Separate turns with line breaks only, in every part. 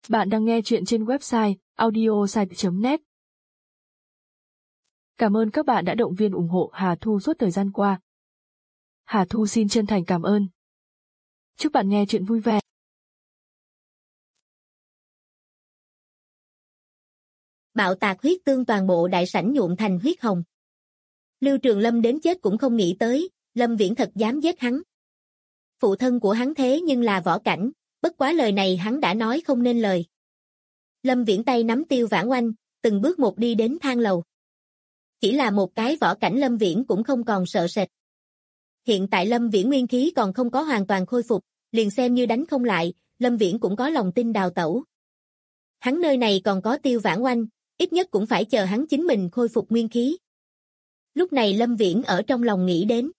Bạn đang nghe chuyện trên website audiosite.net. Cảm ơn các bạn đã động viên ủng hộ Hà Thu suốt thời gian qua. Hà Thu xin chân thành cảm ơn. Chúc bạn nghe chuyện vui vẻ.
Bạo tạc huyết tương toàn bộ đại sảnh nhuộm thành huyết hồng. Lưu Trường Lâm đến chết cũng không nghĩ tới, Lâm Viễn thật dám giết hắn. Phụ thân của hắn thế nhưng là võ cảnh, bất quá lời này hắn đã nói không nên lời. Lâm Viễn tay nắm Tiêu Vãn Oanh, từng bước một đi đến thang lầu. Chỉ là một cái võ cảnh Lâm Viễn cũng không còn sợ sệt. Hiện tại Lâm Viễn nguyên khí còn không có hoàn toàn khôi phục, liền xem như đánh không lại, Lâm Viễn cũng có lòng tin đào tẩu. Hắn nơi này còn có Tiêu Vãn Oanh, ít nhất cũng phải chờ hắn chính mình khôi phục nguyên khí. Lúc này Lâm Viễn ở trong lòng nghĩ đến.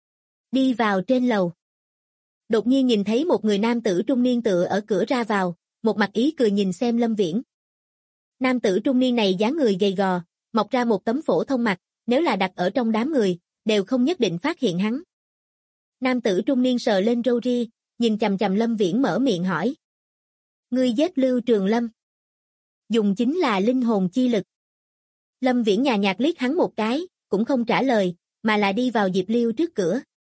Đi vào trên lầu. Đột nhiên nhìn thấy một người nam tử trung niên tựa ở cửa ra vào, một mặt ý cười nhìn xem Lâm Viễn. Nam tử trung niên này dáng người gầy gò, mọc ra một tấm phổ thông mặt, nếu là đặt ở trong đám người, đều không nhất định phát hiện hắn. Nam tử trung niên sờ lên râu ria, nhìn chằm chằm Lâm Viễn mở miệng hỏi. Ngươi giết Lưu Trường Lâm. Dùng chính là linh hồn chi lực. Lâm Viễn nhàn nhạt liếc hắn một cái, cũng không trả lời, mà là đi vào Diệp Liêu trước cửa.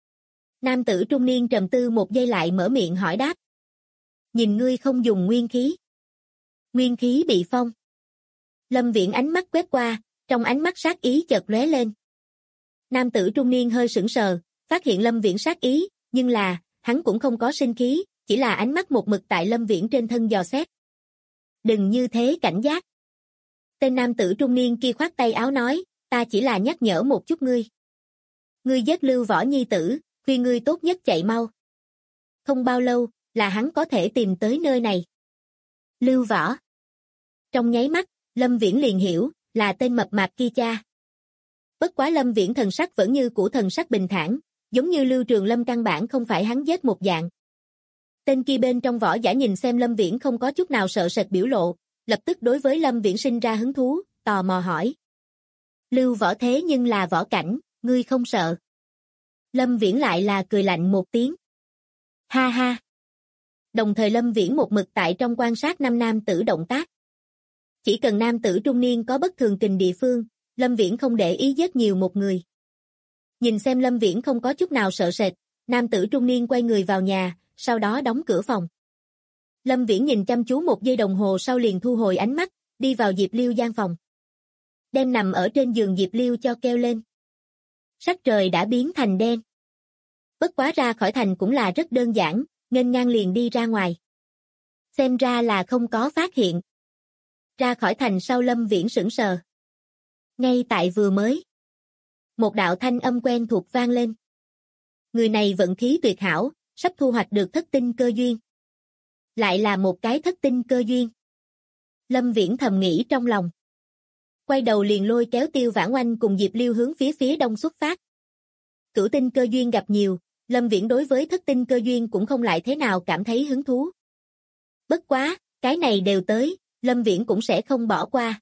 Nam tử trung niên trầm tư một giây lại mở miệng hỏi đáp. Nhìn ngươi không dùng nguyên khí. Nguyên khí bị phong. Lâm Viễn ánh mắt quét qua, trong ánh mắt sát ý chợt lóe lên. Nam tử trung niên hơi sững sờ, phát hiện Lâm Viễn sát ý, nhưng là, hắn cũng không có sinh khí, chỉ là ánh mắt một mực tại Lâm Viễn trên thân dò xét. Đừng như thế cảnh giác. Tên nam tử trung niên kia khoát tay áo nói, ta chỉ là nhắc nhở một chút ngươi. Ngươi giết Lưu Võ nhi tử, khuyên ngươi tốt nhất chạy mau. Không bao lâu, là hắn có thể tìm tới nơi này. Lưu Võ. Trong nháy mắt, Lâm Viễn liền hiểu, là tên mập mạp kia cha. Bất quá Lâm Viễn thần sắc vẫn như cũ thần sắc bình thản, giống như Lưu Trường Lâm căn bản không phải hắn giết một dạng. Tên kia bên trong võ giả nhìn xem Lâm Viễn không có chút nào sợ sệt biểu lộ, lập tức đối với Lâm Viễn sinh ra hứng thú, tò mò hỏi. Lưu Võ thế nhưng là võ cảnh, ngươi không sợ. Lâm Viễn lại là cười lạnh một tiếng. Ha ha. Đồng thời Lâm Viễn một mực tại trong quan sát năm nam tử động tác. Chỉ cần nam tử trung niên có bất thường kình địa phương, Lâm Viễn không để ý giết nhiều một người. Nhìn xem Lâm Viễn không có chút nào sợ sệt, nam tử trung niên quay người vào nhà, sau đó đóng cửa phòng. Lâm Viễn nhìn chăm chú một giây đồng hồ sau liền thu hồi ánh mắt, đi vào Diệp Liêu gian phòng. Đem nằm ở trên giường Diệp Liêu cho kêu lên. Sắc trời đã biến thành đen. Bất quá ra khỏi thành cũng là rất đơn giản, nghênh ngang liền đi ra ngoài. Xem ra là không có phát hiện. Ra khỏi thành sau Lâm Viễn sững sờ. Ngay tại vừa mới. Một đạo thanh âm quen thuộc vang lên. Người này vận khí tuyệt hảo, sắp thu hoạch được thất tinh cơ duyên. Lại là một cái thất tinh cơ duyên. Lâm Viễn thầm nghĩ trong lòng. Quay đầu liền lôi kéo Tiêu Vãn Oanh cùng Diệp Liêu hướng phía đông xuất phát. Cửu tinh cơ duyên gặp nhiều, Lâm Viễn đối với thất tinh cơ duyên cũng không lại thế nào cảm thấy hứng thú. Bất quá, cái này đều tới, Lâm Viễn cũng sẽ không bỏ qua.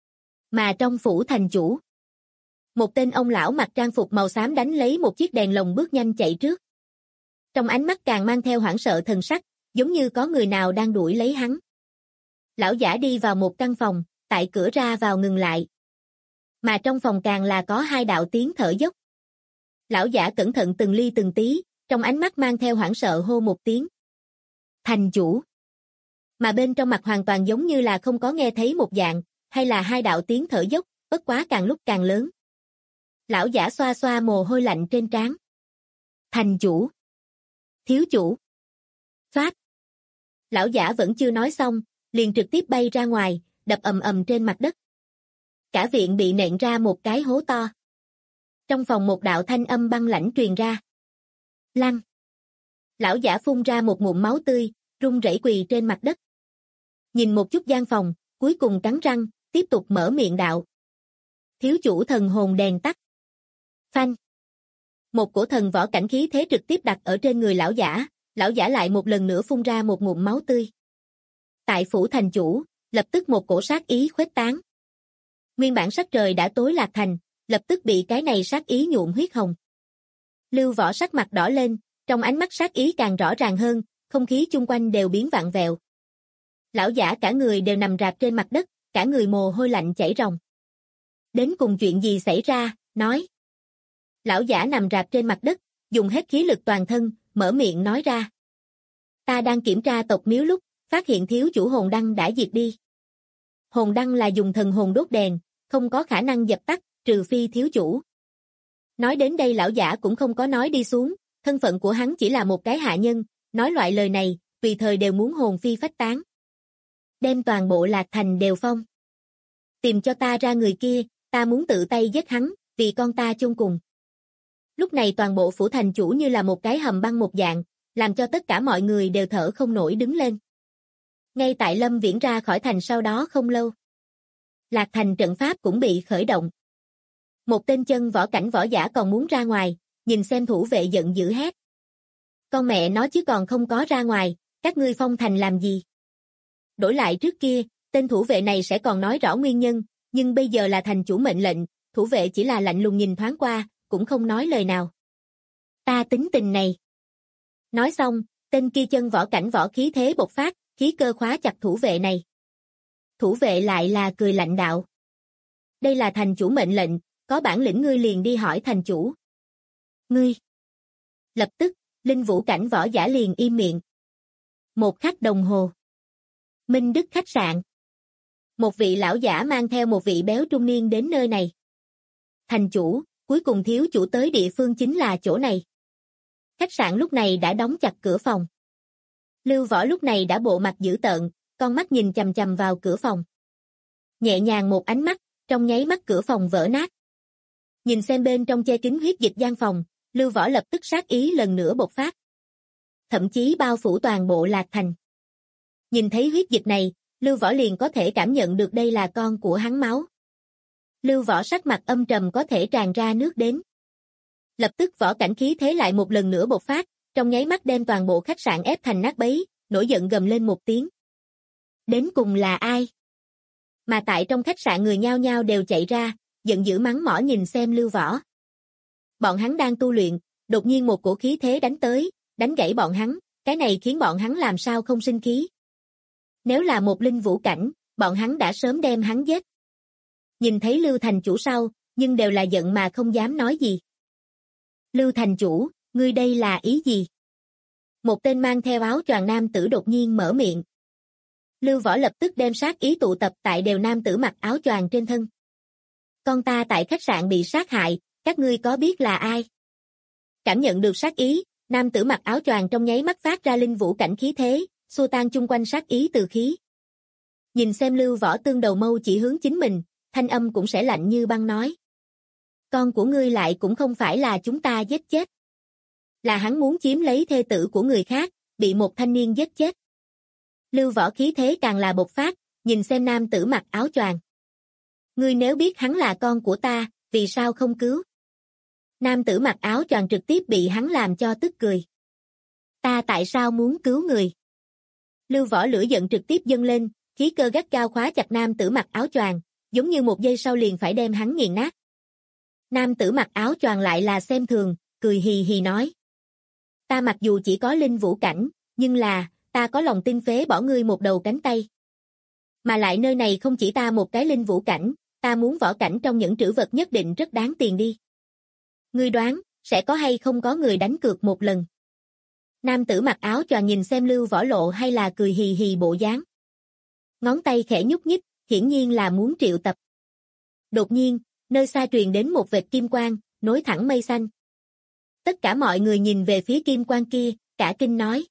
Mà trong phủ thành chủ, một tên ông lão mặc trang phục màu xám đánh lấy một chiếc đèn lồng bước nhanh chạy trước. Trong ánh mắt càng mang theo hoảng sợ thần sắc, giống như có người nào đang đuổi lấy hắn. Lão giả đi vào một căn phòng, tại cửa ra vào ngừng lại. Mà trong phòng càng là có hai đạo tiếng thở dốc. Lão giả cẩn thận từng ly từng tí, trong ánh mắt mang theo hoảng sợ hô một tiếng. Thành chủ. Mà bên trong mặt hoàn toàn giống như là không có nghe thấy một dạng, hay là hai đạo tiếng thở dốc, bất quá càng lúc càng lớn. Lão giả xoa xoa mồ hôi lạnh trên trán. Thành chủ. Thiếu chủ. Phát. Lão giả vẫn chưa nói xong, liền trực tiếp bay ra ngoài, đập ầm ầm trên mặt đất. Cả viện bị nện ra một cái hố to. Trong phòng một đạo thanh âm băng lãnh truyền ra. Lăn. Lão giả phun ra một ngụm máu tươi, run rẩy quỳ trên mặt đất. Nhìn một chút gian phòng, cuối cùng cắn răng, tiếp tục mở miệng đạo. Thiếu chủ thần hồn đèn tắt. Phanh. Một cổ thần võ cảnh khí thế trực tiếp đặt ở trên người lão giả lại một lần nữa phun ra một ngụm máu tươi. Tại phủ thành chủ, lập tức một cổ sát ý khuếch tán. Nguyên bản sắc trời đã tối lạc thành, lập tức bị cái này sát ý nhuộm huyết hồng. Lưu Võ sắc mặt đỏ lên, trong ánh mắt sát ý càng rõ ràng hơn, không khí chung quanh đều biến vặn vẹo. Lão giả cả người đều nằm rạp trên mặt đất, cả người mồ hôi lạnh chảy ròng. Đến cùng chuyện gì xảy ra, nói. Lão giả nằm rạp trên mặt đất, dùng hết khí lực toàn thân, mở miệng nói ra. Ta đang kiểm tra tộc miếu lúc, phát hiện thiếu chủ hồn đăng đã diệt đi. Hồn đăng là dùng thần hồn đốt đèn, không có khả năng dập tắt, trừ phi thiếu chủ. Nói đến đây lão giả cũng không có nói đi xuống, thân phận của hắn chỉ là một cái hạ nhân, nói loại lời này, tùy thời đều muốn hồn phi phách tán. Đem toàn bộ Lạc Thành đều phong. Tìm cho ta ra người kia, ta muốn tự tay giết hắn, vì con ta chung cùng. Lúc này toàn bộ phủ thành chủ như là một cái hầm băng một dạng, làm cho tất cả mọi người đều thở không nổi đứng lên. Ngay tại Lâm Viễn ra khỏi thành sau đó không lâu, Lạc Thành trận pháp cũng bị khởi động. Một tên chân võ cảnh võ giả còn muốn ra ngoài, nhìn xem thủ vệ giận dữ hét. Con mẹ nó chứ còn không có ra ngoài, các ngươi phong thành làm gì? Đổi lại trước kia, tên thủ vệ này sẽ còn nói rõ nguyên nhân, nhưng bây giờ là thành chủ mệnh lệnh, thủ vệ chỉ là lạnh lùng nhìn thoáng qua, cũng không nói lời nào. Ta tính tình này. Nói xong, tên kia chân võ cảnh võ khí thế bộc phát, khí cơ khóa chặt thủ vệ này. Thủ vệ lại là cười lạnh đạo. Đây là thành chủ mệnh lệnh, có bản lĩnh ngươi liền đi hỏi thành chủ. Ngươi. Lập tức, linh vũ cảnh võ giả liền im miệng. Một khắc đồng hồ. Minh Đức khách sạn. Một vị lão giả mang theo một vị béo trung niên đến nơi này. Thành chủ, cuối cùng thiếu chủ tới địa phương chính là chỗ này. Khách sạn lúc này đã đóng chặt cửa phòng. Lưu Võ lúc này đã bộ mặt dữ tợn, con mắt nhìn chằm chằm vào cửa phòng. Nhẹ nhàng một ánh mắt, trong nháy mắt cửa phòng vỡ nát. Nhìn xem bên trong che kín huyết dịch gian phòng, Lưu Võ lập tức sát ý lần nữa bộc phát. Thậm chí bao phủ toàn bộ Lạc Thành. Nhìn thấy huyết dịch này, Lưu Võ liền có thể cảm nhận được đây là con của hắn máu. Lưu Võ sắc mặt âm trầm có thể tràn ra nước đến. Lập tức võ cảnh khí thế lại một lần nữa bộc phát, trong nháy mắt đem toàn bộ khách sạn ép thành nát bấy, nổi giận gầm lên một tiếng. Đến cùng là ai? Mà tại trong khách sạn người nhao nhao đều chạy ra, giận dữ mắng mỏ nhìn xem Lưu Võ. Bọn hắn đang tu luyện, đột nhiên một cổ khí thế đánh tới, đánh gãy bọn hắn, cái này khiến bọn hắn làm sao không sinh khí. Nếu là một linh vũ cảnh, bọn hắn đã sớm đem hắn giết. Nhìn thấy Lưu thành chủ sau, nhưng đều là giận mà không dám nói gì. Lưu thành chủ, ngươi đây là ý gì? Một tên mang theo áo choàng nam tử đột nhiên mở miệng. Lưu Võ lập tức đem sát ý tụ tập tại đều nam tử mặc áo choàng trên thân. Con ta tại khách sạn bị sát hại, các ngươi có biết là ai? Cảm nhận được sát ý, nam tử mặc áo choàng trong nháy mắt phát ra linh vũ cảnh khí thế, xua tan chung quanh sát ý từ khí. Nhìn xem Lưu Võ tương đầu mâu chỉ hướng chính mình, thanh âm cũng sẽ lạnh như băng nói. Con của ngươi lại cũng không phải là chúng ta giết chết. Là hắn muốn chiếm lấy thê tử của người khác, bị một thanh niên giết chết. Lưu Võ khí thế càng là bộc phát, nhìn xem nam tử mặc áo choàng. Ngươi nếu biết hắn là con của ta, vì sao không cứu? Nam tử mặc áo choàng trực tiếp bị hắn làm cho tức cười. Ta tại sao muốn cứu người? Lưu Võ lửa giận trực tiếp dâng lên, khí cơ gắt gao khóa chặt nam tử mặc áo choàng, giống như một giây sau liền phải đem hắn nghiền nát. Nam tử mặc áo choàng lại là xem thường, cười hì hì nói. Ta mặc dù chỉ có linh vũ cảnh, nhưng là, ta có lòng tin phế bỏ ngươi một đầu cánh tay. Mà lại nơi này không chỉ ta một cái linh vũ cảnh, ta muốn võ cảnh trong những trữ vật nhất định rất đáng tiền đi. Ngươi đoán, sẽ có hay không có người đánh cược một lần? Nam tử mặc áo choàng nhìn xem Lưu Võ lộ hay là cười hì hì bộ dáng. Ngón tay khẽ nhúc nhích, hiển nhiên là muốn triệu tập. Đột nhiên, nơi xa truyền đến một vệt kim quang, nối thẳng mây xanh. Tất cả mọi người nhìn về phía kim quang kia, cả kinh nói.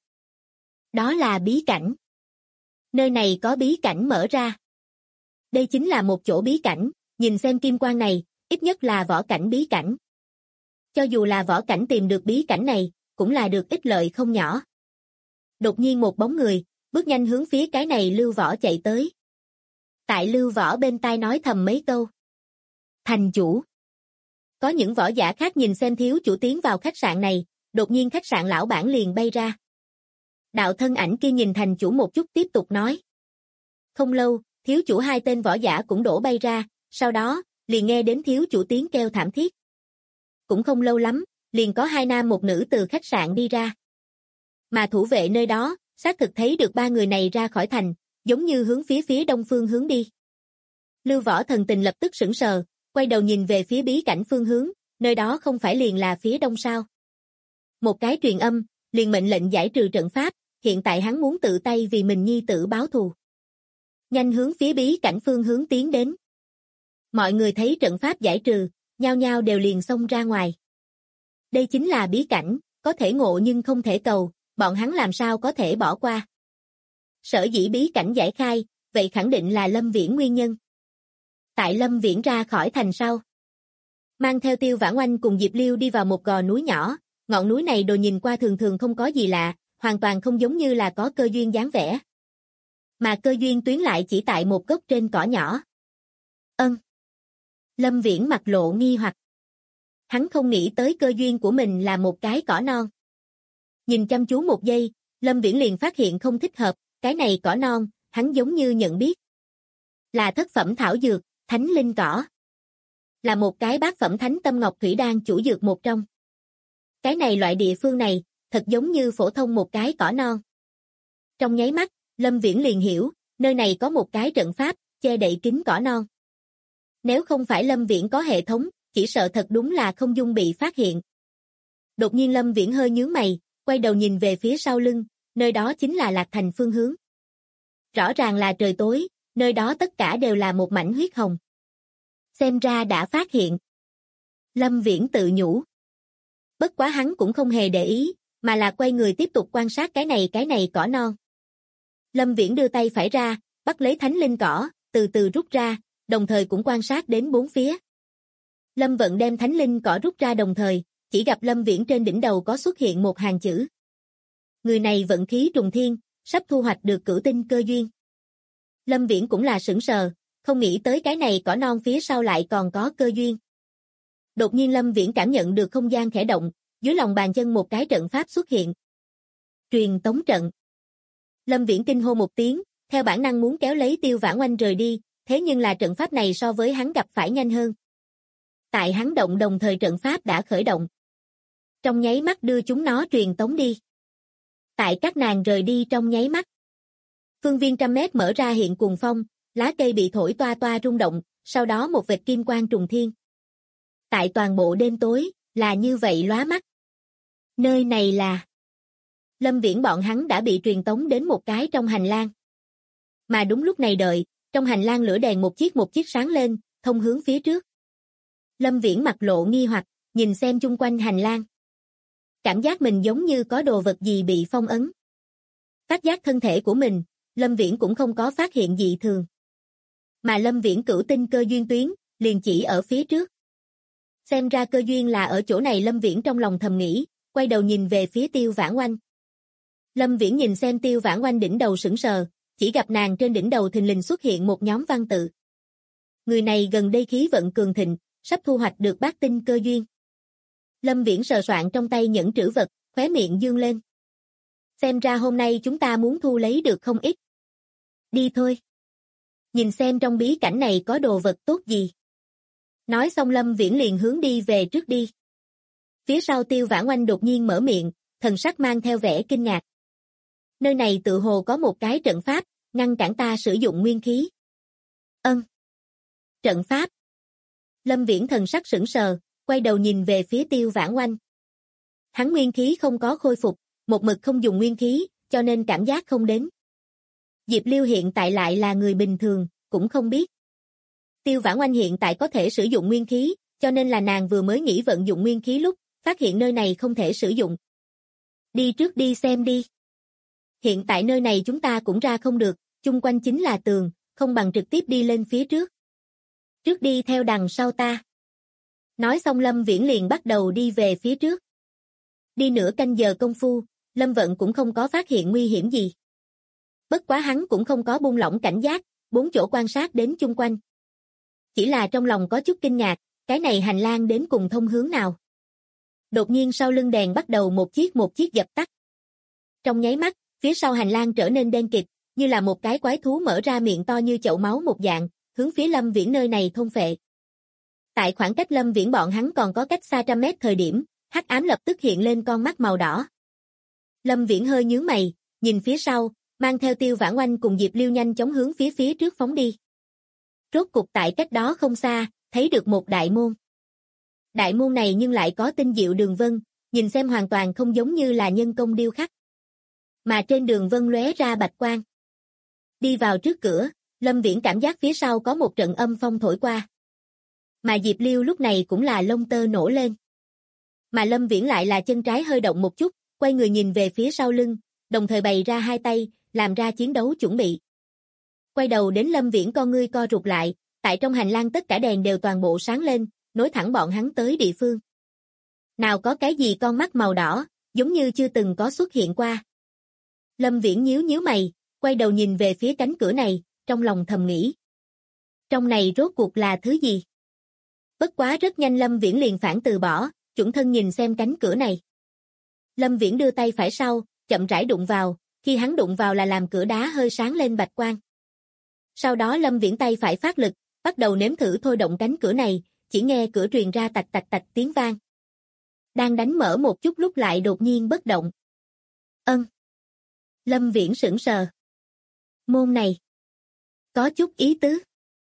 Đó là bí cảnh. Nơi này có bí cảnh mở ra. Đây chính là một chỗ bí cảnh, nhìn xem kim quang này, ít nhất là võ cảnh bí cảnh. Cho dù là võ cảnh tìm được bí cảnh này, cũng là được ích lợi không nhỏ. Đột nhiên một bóng người, bước nhanh hướng phía cái này Lưu Võ chạy tới. Tại Lưu Võ bên tai nói thầm mấy câu. Thành chủ. Có những võ giả khác nhìn xem thiếu chủ tiến vào khách sạn này, đột nhiên khách sạn lão bản liền bay ra. Đạo thân ảnh kia nhìn thành chủ một chút tiếp tục nói. Không lâu, thiếu chủ hai tên võ giả cũng đổ bay ra, sau đó, liền nghe đến thiếu chủ tiếng kêu thảm thiết. Cũng không lâu lắm, liền có hai nam một nữ từ khách sạn đi ra. Mà thủ vệ nơi đó, xác thực thấy được ba người này ra khỏi thành, giống như hướng phía đông phương hướng đi. Lưu Võ thần tình lập tức sững sờ, quay đầu nhìn về phía bí cảnh phương hướng, nơi đó không phải liền là phía đông sao? Một cái truyền âm, liền mệnh lệnh giải trừ trận pháp, hiện tại hắn muốn tự tay vì mình nhi tử báo thù. Nhanh hướng phía bí cảnh phương hướng tiến đến. Mọi người thấy trận pháp giải trừ, nhao nhao đều liền xông ra ngoài. Đây chính là bí cảnh, có thể ngộ nhưng không thể cầu, bọn hắn làm sao có thể bỏ qua. Sở dĩ bí cảnh giải khai, vậy khẳng định là Lâm Viễn nguyên nhân. Tại Lâm Viễn ra khỏi thành sau, mang theo Tiêu Vãn Oanh cùng Diệp Liêu đi vào một gò núi nhỏ, ngọn núi này đồ nhìn qua thường thường không có gì lạ, hoàn toàn không giống như là có cơ duyên dáng vẻ. Mà cơ duyên tuyến lại chỉ tại một gốc trên cỏ nhỏ. Lâm Viễn mặt lộ nghi hoặc. Hắn không nghĩ tới cơ duyên của mình là một cái cỏ non. Nhìn chăm chú một giây, Lâm Viễn liền phát hiện không thích hợp, cái này cỏ non, hắn giống như nhận biết. Là thất phẩm thảo dược, thánh linh cỏ. Là một cái bát phẩm thánh tâm ngọc thủy đan chủ dược một trong. Cái này loại địa phương này, thật giống như phổ thông một cái cỏ non. Trong nháy mắt, Lâm Viễn liền hiểu, nơi này có một cái trận pháp, che đậy kín cỏ non. Nếu không phải Lâm Viễn có hệ thống, chỉ sợ thật đúng là không dung bị phát hiện. Đột nhiên Lâm Viễn hơi nhướng mày, quay đầu nhìn về phía sau lưng, nơi đó chính là Lạc Thành phương hướng. Rõ ràng là trời tối, nơi đó tất cả đều là một mảnh huyết hồng. Xem ra đã phát hiện. Lâm Viễn tự nhủ. Bất quá hắn cũng không hề để ý, mà là quay người tiếp tục quan sát cái này cỏ non. Lâm Viễn đưa tay phải ra, bắt lấy thánh linh cỏ, từ từ rút ra, đồng thời cũng quan sát đến bốn phía. Lâm Vận đem thánh linh cỏ rút ra đồng thời, chỉ gặp Lâm Viễn trên đỉnh đầu có xuất hiện một hàng chữ. Người này vận khí trùng thiên, sắp thu hoạch được cửu tinh cơ duyên. Lâm Viễn cũng là sững sờ, không nghĩ tới cái này cỏ non phía sau lại còn có cơ duyên. Đột nhiên Lâm Viễn cảm nhận được không gian khẽ động, dưới lòng bàn chân một cái trận pháp xuất hiện. Truyền tống trận. Lâm Viễn kinh hô một tiếng, theo bản năng muốn kéo lấy Tiêu Vãn Oanh rời đi, thế nhưng là trận pháp này so với hắn gặp phải nhanh hơn. Tại hắn động đồng thời trận pháp đã khởi động. Trong nháy mắt đưa chúng nó truyền tống đi. Tại các nàng rời đi trong nháy mắt. Phương viên 100 mét mở ra hiện cuồng phong, lá cây bị thổi toa toa rung động, sau đó một vệt kim quang trùng thiên. Tại toàn bộ đêm tối, là như vậy lóa mắt. Nơi này là... Lâm Viễn bọn hắn đã bị truyền tống đến một cái trong hành lang. Mà đúng lúc này đợi, trong hành lang lửa đèn một chiếc sáng lên, thông hướng phía trước. Lâm Viễn mặt lộ nghi hoặc, nhìn xem chung quanh hành lang. Cảm giác mình giống như có đồ vật gì bị phong ấn. Phát giác thân thể của mình, Lâm Viễn cũng không có phát hiện gì thường. Mà Lâm Viễn cửu tinh cơ duyên tuyến, liền chỉ ở phía trước. Xem ra cơ duyên là ở chỗ này Lâm Viễn trong lòng thầm nghĩ, quay đầu nhìn về phía Tiêu Vãn Oanh. Lâm Viễn nhìn xem Tiêu Vãn Oanh đỉnh đầu sững sờ, chỉ gặp nàng trên đỉnh đầu thình lình xuất hiện một nhóm văn tự. Người này gần đây khí vận cường thịnh, sắp thu hoạch được bát tinh cơ duyên. Lâm Viễn sờ soạn trong tay nhẫn trữ vật, khóe miệng dương lên. Xem ra hôm nay chúng ta muốn thu lấy được không ít. Đi thôi. Nhìn xem trong bí cảnh này có đồ vật tốt gì. Nói xong Lâm Viễn liền hướng đi về trước đi. Phía sau Tiêu Vãn Oanh đột nhiên mở miệng, thần sắc mang theo vẻ kinh ngạc. Nơi này tự hồ có một cái trận pháp, ngăn cản ta sử dụng nguyên khí. Trận pháp. Lâm Viễn thần sắc sững sờ, quay đầu nhìn về phía Tiêu Vãn Oanh. Hắn nguyên khí không có khôi phục, một mực không dùng nguyên khí, cho nên cảm giác không đến. Diệp Liêu hiện tại lại là người bình thường, cũng không biết. Tiêu Vãn Oanh hiện tại có thể sử dụng nguyên khí, cho nên là nàng vừa mới nghĩ vận dụng nguyên khí lúc, phát hiện nơi này không thể sử dụng. Đi trước đi xem đi. Hiện tại nơi này chúng ta cũng ra không được, chung quanh chính là tường, không bằng trực tiếp đi lên phía trước. Trước đi theo đằng sau ta. Nói xong Lâm Viễn liền bắt đầu đi về phía trước. Đi nửa canh giờ công phu, Lâm Vận cũng không có phát hiện nguy hiểm gì. Bất quá hắn cũng không có buông lỏng cảnh giác, bốn chỗ quan sát đến chung quanh. Chỉ là trong lòng có chút kinh ngạc, cái này hành lang đến cùng thông hướng nào. Đột nhiên sau lưng đèn bắt đầu một chiếc dập tắt. Trong nháy mắt, phía sau hành lang trở nên đen kịt, như là một cái quái thú mở ra miệng to như chậu máu một dạng, hướng phía Lâm Viễn nơi này thôn phệ. Tại khoảng cách Lâm Viễn bọn hắn còn có cách xa 100 mét thời điểm, hắc ám lập tức hiện lên con mắt màu đỏ. Lâm Viễn hơi nhướng mày, nhìn phía sau, mang theo Tiêu Vãn Oanh cùng Diệp Liêu nhanh chóng hướng phía trước phóng đi. Rốt cục tại cách đó không xa, thấy được một đại môn. Đại môn này nhưng lại có tinh diệu đường vân, nhìn xem hoàn toàn không giống như là nhân công điêu khắc. Mà trên đường vân lóe ra bạch quang. Đi vào trước cửa, Lâm Viễn cảm giác phía sau có một trận âm phong thổi qua. Mà Diệp Liêu lúc này cũng là lông tơ nổ lên. Mà Lâm Viễn lại là chân trái hơi động một chút, quay người nhìn về phía sau lưng, đồng thời bày ra hai tay, làm ra chiến đấu chuẩn bị. Quay đầu đến Lâm Viễn con ngươi co rụt lại, tại trong hành lang tất cả đèn đều toàn bộ sáng lên, nối thẳng bọn hắn tới địa phương. Nào có cái gì con mắt màu đỏ, giống như chưa từng có xuất hiện qua. Lâm Viễn nhíu nhíu mày, quay đầu nhìn về phía cánh cửa này, trong lòng thầm nghĩ. Trong này rốt cuộc là thứ gì? Bất quá rất nhanh Lâm Viễn liền phản từ bỏ, chuẩn thân nhìn xem cánh cửa này. Lâm Viễn đưa tay phải sau, chậm rãi đụng vào, khi hắn đụng vào là làm cửa đá hơi sáng lên bạch quang. Sau đó Lâm Viễn tay phải phát lực, bắt đầu nếm thử thôi động cánh cửa này, chỉ nghe cửa truyền ra tạch tạch tạch tiếng vang. Đang đánh mở một chút lúc lại đột nhiên bất động. Lâm Viễn sững sờ. Môn này có chút ý tứ.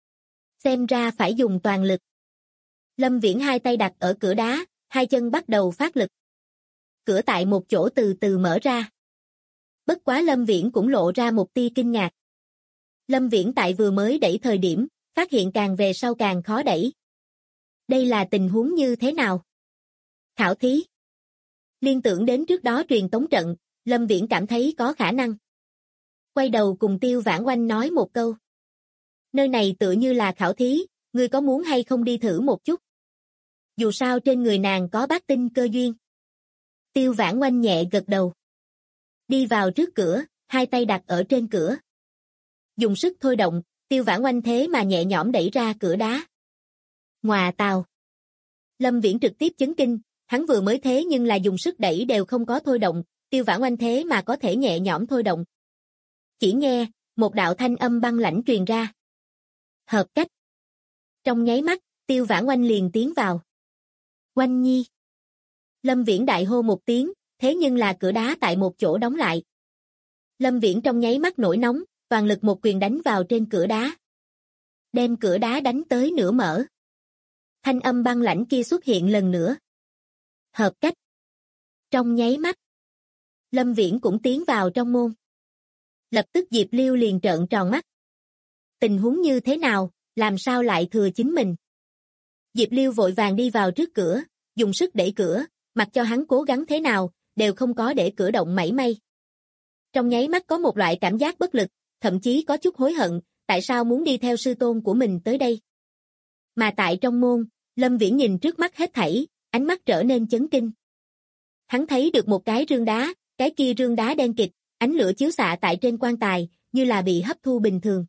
Xem ra phải dùng toàn lực. Lâm Viễn hai tay đặt ở cửa đá, hai chân bắt đầu phát lực. Cửa tại một chỗ từ từ mở ra. Bất quá Lâm Viễn cũng lộ ra một tia kinh ngạc. Lâm Viễn tại vừa mới đẩy thời điểm, phát hiện càng về sau càng khó đẩy. Đây là tình huống như thế nào? Khảo thí. Liên tưởng đến trước đó truyền tống trận, Lâm Viễn cảm thấy có khả năng. Quay đầu cùng Tiêu Vãn Oanh nói một câu. Nơi này tựa như là khảo thí, ngươi có muốn hay không đi thử một chút? Dù sao trên người nàng có bát tinh cơ duyên. Tiêu Vãn Oanh nhẹ gật đầu. Đi vào trước cửa, hai tay đặt ở trên cửa. Dùng sức thôi động, Tiêu Vãn Oanh thế mà nhẹ nhõm đẩy ra cửa đá. Ngoà tào. Lâm Viễn trực tiếp chấn kinh, hắn vừa mới thế nhưng là dùng sức đẩy đều không có thôi động, Tiêu Vãn Oanh thế mà có thể nhẹ nhõm thôi động. Chỉ nghe, một đạo thanh âm băng lãnh truyền ra. Hợp cách. Trong nháy mắt, Tiêu Vãn Oanh liền tiến vào. Oanh nhi. Lâm Viễn đại hô một tiếng, thế nhưng là cửa đá tại một chỗ đóng lại. Lâm Viễn trong nháy mắt nổi nóng, toàn lực một quyền đánh vào trên cửa đá. Đem cửa đá đánh tới nửa mở. Thanh âm băng lãnh kia xuất hiện lần nữa. Hợp cách. Trong nháy mắt, Lâm Viễn cũng tiến vào trong môn. Lập tức Diệp Liêu liền trợn tròn mắt. Tình huống như thế nào, làm sao lại thừa chính mình? Diệp Liêu vội vàng đi vào trước cửa, dùng sức đẩy cửa, mặc cho hắn cố gắng thế nào, đều không có để cửa động mảy may. Trong nháy mắt có một loại cảm giác bất lực, thậm chí có chút hối hận, tại sao muốn đi theo sư tôn của mình tới đây. Mà tại trong môn, Lâm Viễn nhìn trước mắt hết thảy, ánh mắt trở nên chấn kinh. Hắn thấy được một cái rương đá, cái kia rương đá đen kịt, ánh lửa chiếu xạ tại trên quan tài, như là bị hấp thu bình thường.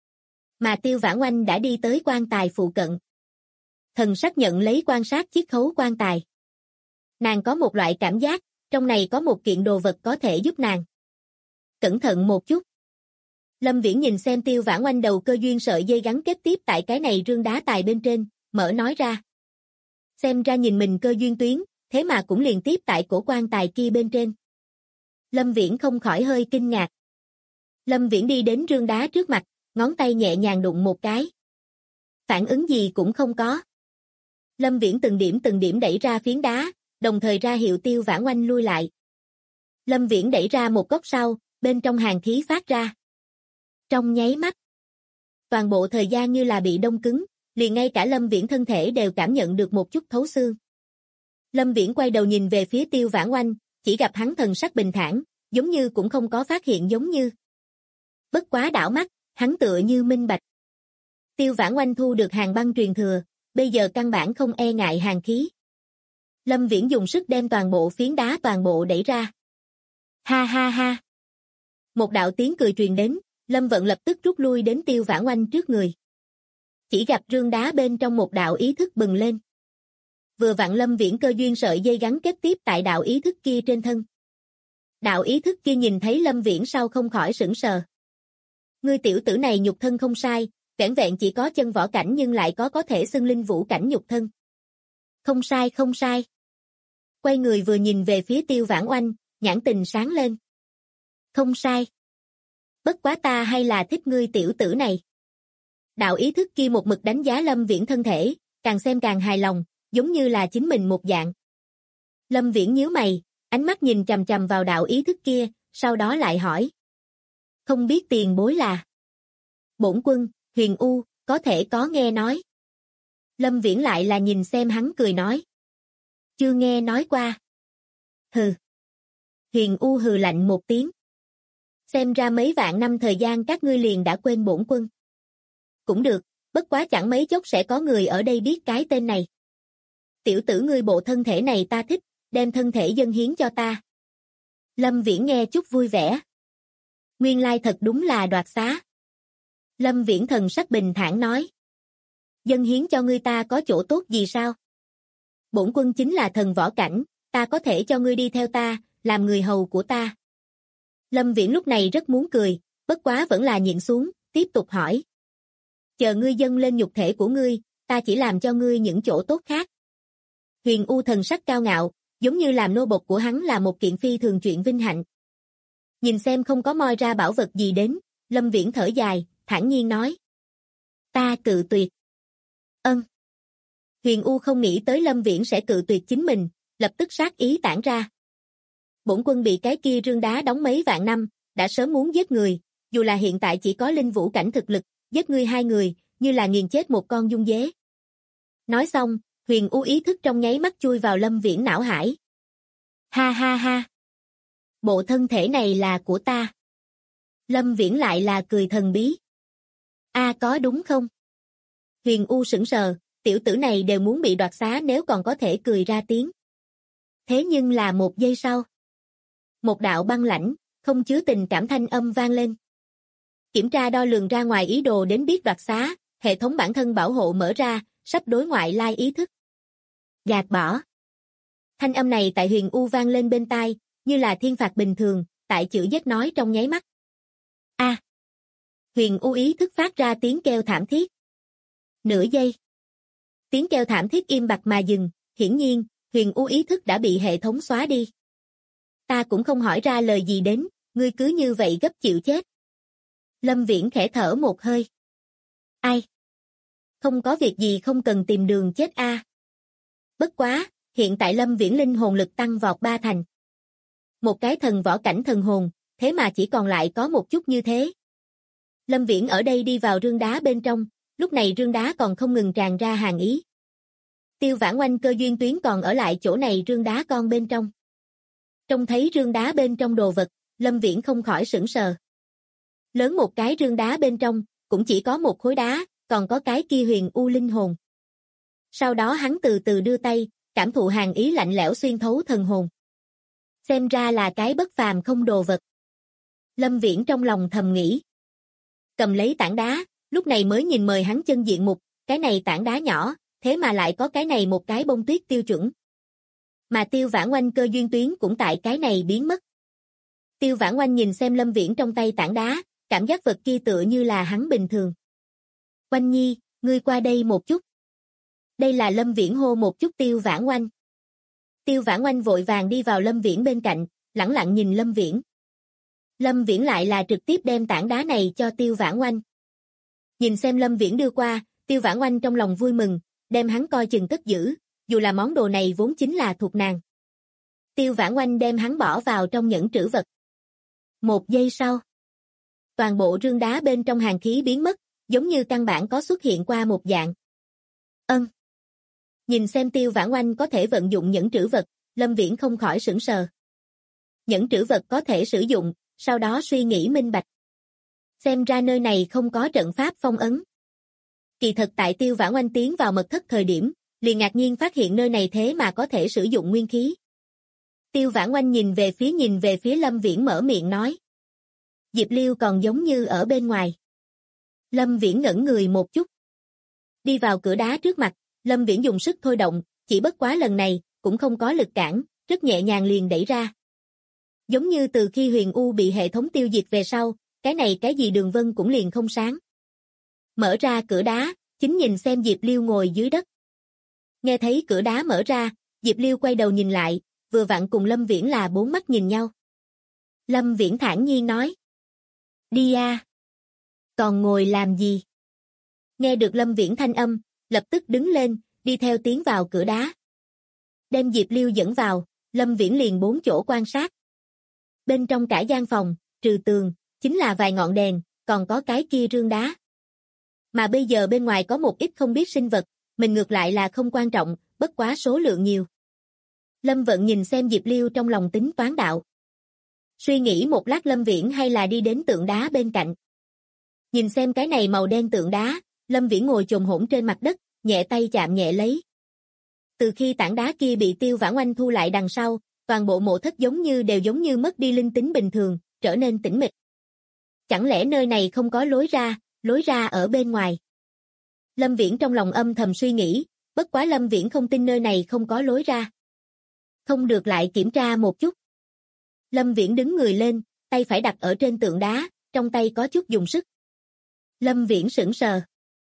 Mà Tiêu Vãn Oanh đã đi tới quan tài phụ cận. Thần sắc nhận lấy quan sát chiếc khấu quan tài. Nàng có một loại cảm giác, trong này có một kiện đồ vật có thể giúp nàng. Cẩn thận một chút. Lâm Viễn nhìn xem Tiêu Vãn Oanh đầu cơ duyên sợi dây gắn kết tiếp tại cái này rương đá tài bên trên, mở nói ra. Xem ra nhìn mình cơ duyên tuyến, thế mà cũng liền tiếp tại cổ quan tài kia bên trên. Lâm Viễn không khỏi hơi kinh ngạc. Lâm Viễn đi đến rương đá trước mặt, ngón tay nhẹ nhàng đụng một cái. Phản ứng gì cũng không có. Lâm Viễn từng điểm đẩy ra phiến đá, đồng thời ra hiệu Tiêu Vãn Oanh lui lại. Lâm Viễn đẩy ra một góc sau, bên trong hàn khí phát ra. Trong nháy mắt, toàn bộ thời gian như là bị đông cứng, liền ngay cả Lâm Viễn thân thể đều cảm nhận được một chút thấu xương. Lâm Viễn quay đầu nhìn về phía Tiêu Vãn Oanh, chỉ gặp hắn thần sắc bình thản, giống như cũng không có phát hiện giống như. Bất quá đảo mắt, hắn tựa như minh bạch. Tiêu Vãn Oanh thu được hàn băng truyền thừa, bây giờ căn bản không e ngại hàn khí. Lâm Viễn dùng sức đem toàn bộ phiến đá toàn bộ đẩy ra. Ha ha ha. Một đạo tiếng cười truyền đến, Lâm Vận lập tức rút lui đến Tiêu Vãn Oanh trước người. Chỉ gặp rương đá bên trong một đạo ý thức bừng lên. Vừa vặn Lâm Viễn cơ duyên sợi dây gắn kết tiếp tại đạo ý thức kia trên thân. Đạo ý thức kia nhìn thấy Lâm Viễn sau không khỏi sững sờ. Ngươi tiểu tử này nhục thân không sai, vẻn vẹn chỉ có chân võ cảnh nhưng lại có thể xưng linh vũ cảnh nhục thân. Không sai không sai. Quay người vừa nhìn về phía Tiêu Vãn Oanh, nhãn tình sáng lên. Không sai. Bất quá ta hay là thích ngươi tiểu tử này. Đạo ý thức kia một mực đánh giá Lâm Viễn thân thể, càng xem càng hài lòng, giống như là chính mình một dạng. Lâm Viễn nhíu mày, ánh mắt nhìn chằm chằm vào đạo ý thức kia, sau đó lại hỏi. Không biết tiền bối là? Bổn quân, Huyền U, có thể có nghe nói. Lâm Viễn lại là nhìn xem hắn cười nói. Chưa nghe nói qua. Hừ. Huyền U hừ lạnh một tiếng. Xem ra mấy vạn năm thời gian các ngươi liền đã quên bổn quân. Cũng được, bất quá chẳng mấy chốc sẽ có người ở đây biết cái tên này. Tiểu tử ngươi bộ thân thể này ta thích, đem thân thể dâng hiến cho ta. Lâm Viễn nghe chút vui vẻ. Nguyên lai thật đúng là đoạt xá. Lâm Viễn thần sắc bình thản nói. Dâng hiến cho ngươi ta có chỗ tốt gì sao? Bổn quân chính là thần võ cảnh, ta có thể cho ngươi đi theo ta, làm người hầu của ta. Lâm Viễn lúc này rất muốn cười, bất quá vẫn là nhịn xuống, tiếp tục hỏi. Chờ ngươi dâng lên nhục thể của ngươi, ta chỉ làm cho ngươi những chỗ tốt khác. Huyền U thần sắc cao ngạo, giống như làm nô bộc của hắn là một kiện phi thường chuyện vinh hạnh. Nhìn xem không có moi ra bảo vật gì đến, Lâm Viễn thở dài, thản nhiên nói. Ta cự tuyệt. Ân. Huyền U không nghĩ tới Lâm Viễn sẽ cự tuyệt chính mình, lập tức sát ý tản ra. Bổn quân bị cái kia rương đá đóng mấy vạn năm, đã sớm muốn giết người, dù là hiện tại chỉ có linh vũ cảnh thực lực, giết ngươi hai người, như là nghiền chết một con dung dế. Nói xong, Huyền U ý thức trong nháy mắt chui vào Lâm Viễn não hải. Ha ha ha. Bộ thân thể này là của ta. Lâm Viễn lại là cười thần bí. A có đúng không? Huyền U sững sờ, tiểu tử này đều muốn bị đoạt xá nếu còn có thể cười ra tiếng. Thế nhưng là một giây sau. Một đạo băng lãnh, không chứa tình cảm thanh âm vang lên. Kiểm tra đo lường ra ngoài ý đồ đến biết đoạt xá, hệ thống bản thân bảo hộ mở ra, sắp đối ngoại lai ý thức. Gạt bỏ. Thanh âm này tại Huyền U vang lên bên tai, như là thiên phạt bình thường, tại chữ giết nói trong nháy mắt. A. Huyền U ý thức phát ra tiếng kêu thảm thiết. Nửa giây. Tiếng kêu thảm thiết im bặt mà dừng, hiển nhiên, Huyền U ý thức đã bị hệ thống xóa đi. Ta cũng không hỏi ra lời gì đến, ngươi cứ như vậy gấp chịu chết. Lâm Viễn khẽ thở một hơi. Ai? Không có việc gì không cần tìm đường chết a. Bất quá, hiện tại Lâm Viễn linh hồn lực tăng vọt 3 thành. Một cái thần võ cảnh thần hồn, thế mà chỉ còn lại có một chút như thế. Lâm Viễn ở đây đi vào rương đá bên trong, lúc này rương đá còn không ngừng tràn ra hàn ý. Tiêu Vãn Oanh cơ duyên tuyến còn ở lại chỗ này rương đá con bên trong. Trông thấy rương đá bên trong đồ vật, Lâm Viễn không khỏi sững sờ. Lớn một cái rương đá bên trong, cũng chỉ có một khối đá, còn có cái kia Huyền U linh hồn. Sau đó hắn từ từ đưa tay, cảm thụ hàn ý lạnh lẽo xuyên thấu thần hồn. Xem ra là cái bất phàm không đồ vật. Lâm Viễn trong lòng thầm nghĩ. Cầm lấy tảng đá, lúc này mới nhìn mời hắn chân diện mục, cái này tảng đá nhỏ, thế mà lại có cái này một cái bông tuyết tiêu chuẩn. Mà Tiêu Vãn Oanh cơ duyên tuyến cũng tại cái này biến mất. Tiêu Vãn Oanh nhìn xem Lâm Viễn trong tay tảng đá, cảm giác vật kia tựa như là hắn bình thường. Oanh Nhi, ngươi qua đây một chút. Đây là Lâm Viễn hô một chút Tiêu Vãn Oanh. Tiêu Vãn Oanh vội vàng đi vào Lâm Viễn bên cạnh, lẳng lặng nhìn Lâm Viễn. Lâm Viễn lại là trực tiếp đem tảng đá này cho Tiêu Vãn Oanh. Nhìn xem Lâm Viễn đưa qua, Tiêu Vãn Oanh trong lòng vui mừng, đem hắn coi chừng cất giữ, dù là món đồ này vốn chính là thuộc nàng. Tiêu Vãn Oanh đem hắn bỏ vào trong nhẫn trữ vật. Một giây sau, toàn bộ rương đá bên trong hàn khí biến mất, giống như căn bản có xuất hiện qua một dạng. Ân. Nhìn xem Tiêu Vãn Oanh có thể vận dụng nhẫn trữ vật, Lâm Viễn không khỏi sững sờ. Nhẫn trữ vật có thể sử dụng, sau đó suy nghĩ minh bạch. Xem ra nơi này không có trận pháp phong ấn. Kỳ thật tại Tiêu Vãn Oanh tiến vào mật thất thời điểm, liền ngạc nhiên phát hiện nơi này thế mà có thể sử dụng nguyên khí. Tiêu Vãn Oanh nhìn về phía Lâm Viễn mở miệng nói. Diệp Liêu còn giống như ở bên ngoài. Lâm Viễn ngẩn người một chút. Đi vào cửa đá trước mặt, Lâm Viễn dùng sức thôi động, chỉ bất quá lần này, cũng không có lực cản, rất nhẹ nhàng liền đẩy ra. Giống như từ khi Huyền U bị hệ thống tiêu diệt về sau, cái này cái gì đường vân cũng liền không sáng. Mở ra cửa đá, chính nhìn xem Diệp Liêu ngồi dưới đất. Nghe thấy cửa đá mở ra, Diệp Liêu quay đầu nhìn lại, vừa vặn cùng Lâm Viễn là bốn mắt nhìn nhau. Lâm Viễn thản nhiên nói. Đi a. Còn ngồi làm gì? Nghe được Lâm Viễn thanh âm, lập tức đứng lên, đi theo tiến vào cửa đá. Đem Diệp Liêu dẫn vào, Lâm Viễn liền bốn chỗ quan sát. Bên trong cả gian phòng, trừ tường, chính là vài ngọn đèn, còn có cái kia rương đá. Mà bây giờ bên ngoài có một ít không biết sinh vật, mình ngược lại là không quan trọng, bất quá số lượng nhiều. Lâm Vận nhìn xem Diệp Liêu trong lòng tính toán đạo. Suy nghĩ một lát Lâm Viễn hay là đi đến tượng đá bên cạnh. Nhìn xem cái này màu đen tượng đá, Lâm Viễn ngồi chồm hổm trên mặt đất, nhẹ tay chạm nhẹ lấy. Từ khi tảng đá kia bị Tiêu Vãn Oanh thu lại đằng sau, toàn bộ mộ thất đều giống như mất đi linh tính bình thường, trở nên tĩnh mịch. Chẳng lẽ nơi này không có lối ra ở bên ngoài? Lâm Viễn trong lòng âm thầm suy nghĩ, bất quá Lâm Viễn không tin nơi này không có lối ra. Không được lại kiểm tra một chút. Lâm Viễn đứng người lên, tay phải đặt ở trên tượng đá, trong tay có chút dùng sức. Lâm Viễn sững sờ.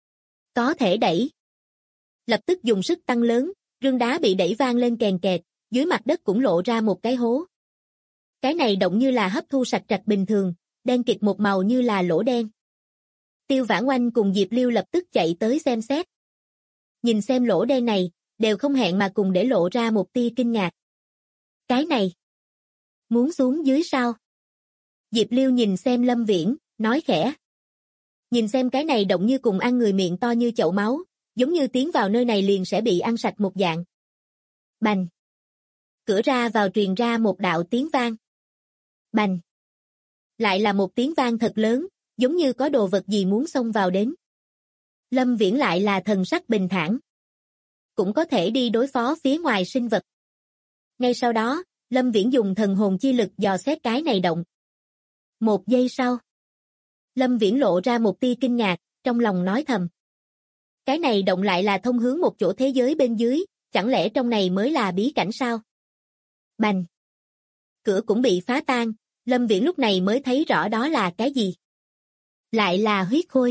Có thể đẩy. Lập tức dùng sức tăng lớn, rương đá bị đẩy vang lên kèn kẹt, dưới mặt đất cũng lộ ra một cái hố. Cái này động như là hấp thu sạch rạch bình thường, đen kịt một màu như là lỗ đen. Tiêu Vãn Oanh cùng Diệp Liêu lập tức chạy tới xem xét. Nhìn xem lỗ đen này, đều không hẹn mà cùng để lộ ra một tia kinh ngạc. Cái này, muốn xuống dưới sao? Diệp Liêu nhìn xem Lâm Viễn, nói khẽ. Nhìn xem cái này động như cùng ăn người miệng to như chậu máu, giống như tiến vào nơi này liền sẽ bị ăn sạch một dạng. Bành. Cửa ra vào truyền ra một đạo tiếng vang. Bành. Lại là một tiếng vang thật lớn, giống như có đồ vật gì muốn xông vào đến. Lâm Viễn lại là thần sắc bình thản. Cũng có thể đi đối phó phía ngoài sinh vật. Ngay sau đó, Lâm Viễn dùng thần hồn chi lực dò xét cái này động. Một giây sau, Lâm Viễn lộ ra một tia kinh ngạc, trong lòng nói thầm. Cái này động lại là thông hướng một chỗ thế giới bên dưới, chẳng lẽ trong này mới là bí cảnh sao? Bành! Cửa cũng bị phá tan, Lâm Viễn lúc này mới thấy rõ đó là cái gì. Lại là huyết khôi.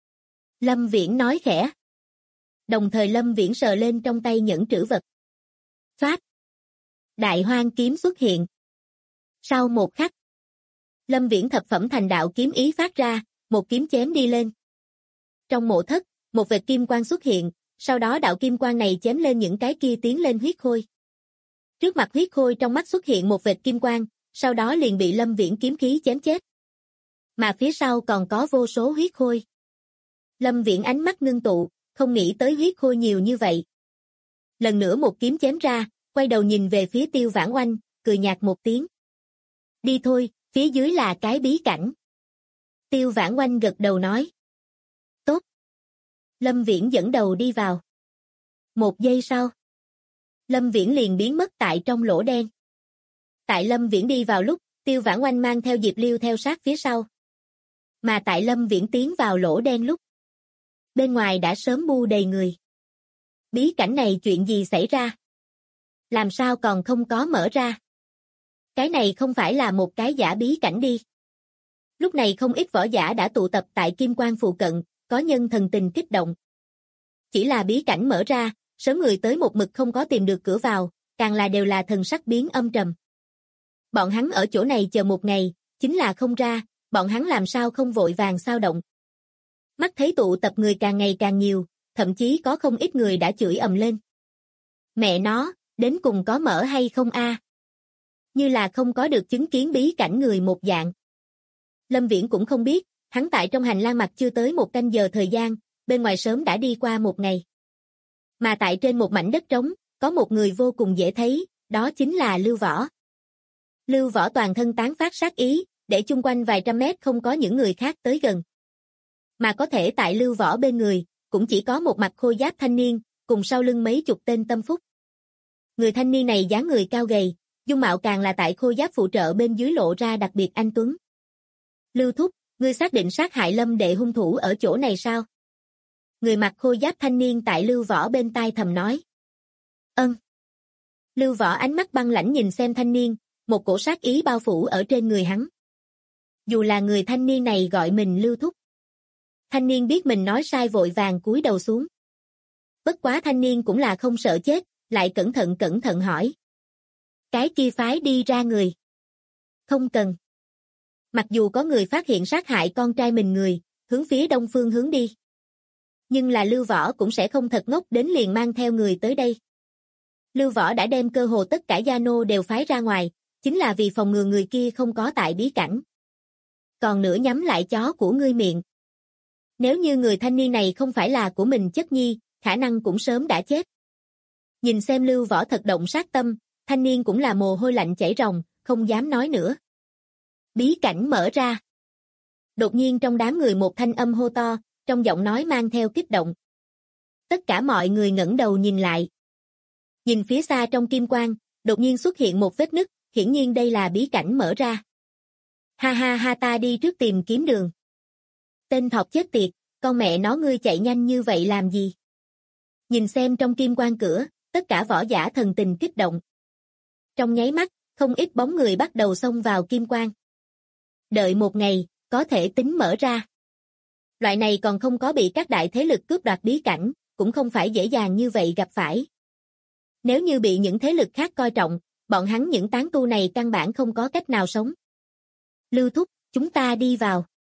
Lâm Viễn nói khẽ. Đồng thời Lâm Viễn sờ lên trong tay nhẫn trữ vật. Phát! Đại hoang kiếm xuất hiện. Sau một khắc, Lâm Viễn thập phẩm thành đạo kiếm ý phát ra, một kiếm chém đi lên. Trong mộ thất, một vệt kim quang xuất hiện, sau đó đạo kim quang này chém lên những cái kia tiến lên huyết khôi. Trước mặt huyết khôi trong mắt xuất hiện một vệt kim quang, sau đó liền bị Lâm Viễn kiếm khí chém chết. Mà phía sau còn có vô số huyết khôi. Lâm Viễn ánh mắt ngưng tụ, không nghĩ tới huyết khôi nhiều như vậy. Lần nữa một kiếm chém ra, quay đầu nhìn về phía Tiêu Vãn Oanh, cười nhạt một tiếng. Đi thôi, phía dưới là cái bí cảnh. Tiêu Vãn Oanh gật đầu nói. Tốt. Lâm Viễn dẫn đầu đi vào. Một giây sau, Lâm Viễn liền biến mất tại trong lỗ đen. Tại Lâm Viễn đi vào lúc, Tiêu Vãn Oanh mang theo Diệp Liêu theo sát phía sau. Mà tại Lâm Viễn tiến vào lỗ đen lúc, bên ngoài đã sớm bu đầy người. Bí cảnh này chuyện gì xảy ra? Làm sao còn không có mở ra? Cái này không phải là một cái giả bí cảnh đi. Lúc này không ít võ giả đã tụ tập tại Kim Quan phụ cận, có nhân thần tình kích động. Chỉ là bí cảnh mở ra, sớm người tới một mực không có tìm được cửa vào, càng là đều là thần sắc biến âm trầm. Bọn hắn ở chỗ này chờ một ngày, chính là không ra, bọn hắn làm sao không vội vàng sao động. Mắt thấy tụ tập người càng ngày càng nhiều, thậm chí có không ít người đã chửi ầm lên. Mẹ nó, đến cùng có mở hay không a? Như là không có được chứng kiến bí cảnh người một dạng. Lâm Viễn cũng không biết, hắn tại trong hành lang mặt chưa tới một canh giờ thời gian, bên ngoài sớm đã đi qua một ngày. Mà tại trên một mảnh đất trống, có một người vô cùng dễ thấy, đó chính là Lưu Võ. Lưu Võ toàn thân tán phát sát ý, để chung quanh vài trăm mét không có những người khác tới gần. Mà có thể tại Lưu Võ bên người, cũng chỉ có một mặt khôi giáp thanh niên, cùng sau lưng mấy chục tên tâm phúc. Người thanh niên này dáng người cao gầy, dung mạo càng là tại khôi giáp phụ trợ bên dưới lộ ra đặc biệt anh tuấn. Lưu thúc, ngươi xác định sát hại Lâm đệ hung thủ ở chỗ này sao? Người mặc khôi giáp thanh niên tại Lưu Võ bên tai thầm nói. Lưu Võ ánh mắt băng lãnh nhìn xem thanh niên, một cổ sát ý bao phủ ở trên người hắn. Dù là người thanh niên này gọi mình Lưu thúc. Thanh niên biết mình nói sai vội vàng cúi đầu xuống. Bất quá thanh niên cũng là không sợ chết, lại cẩn thận hỏi. Cái kia phái đi ra người. Không cần. Mặc dù có người phát hiện sát hại con trai mình người, hướng phía đông phương hướng đi. Nhưng là Lưu Võ cũng sẽ không thật ngốc đến liền mang theo người tới đây. Lưu Võ đã đem cơ hồ tất cả gia nô đều phái ra ngoài, chính là vì phòng ngừa người kia không có tại bí cảnh. Còn nữa nhắm lại chó của ngươi miệng. Nếu như người thanh niên này không phải là của mình chất nhi, khả năng cũng sớm đã chết. Nhìn xem Lưu Võ thật động sát tâm, thanh niên cũng là mồ hôi lạnh chảy ròng, không dám nói nữa. Bí cảnh mở ra. Đột nhiên trong đám người một thanh âm hô to, trong giọng nói mang theo kích động. Tất cả mọi người ngẩng đầu nhìn lại. Nhìn phía xa trong kim quang, đột nhiên xuất hiện một vết nứt, hiển nhiên đây là bí cảnh mở ra. Ha ha ha, ta đi trước tìm kiếm đường. Tên thọc chết tiệt, con mẹ nó ngươi chạy nhanh như vậy làm gì? Nhìn xem trong kim quang cửa, tất cả võ giả thần tình kích động. Trong nháy mắt, không ít bóng người bắt đầu xông vào kim quang. Đợi một ngày, có thể tính mở ra. Loại này còn không có bị các đại thế lực cướp đoạt bí cảnh, cũng không phải dễ dàng như vậy gặp phải. Nếu như bị những thế lực khác coi trọng, bọn hắn những tán tu này căn bản không có cách nào sống. Lưu thúc, chúng ta đi vào.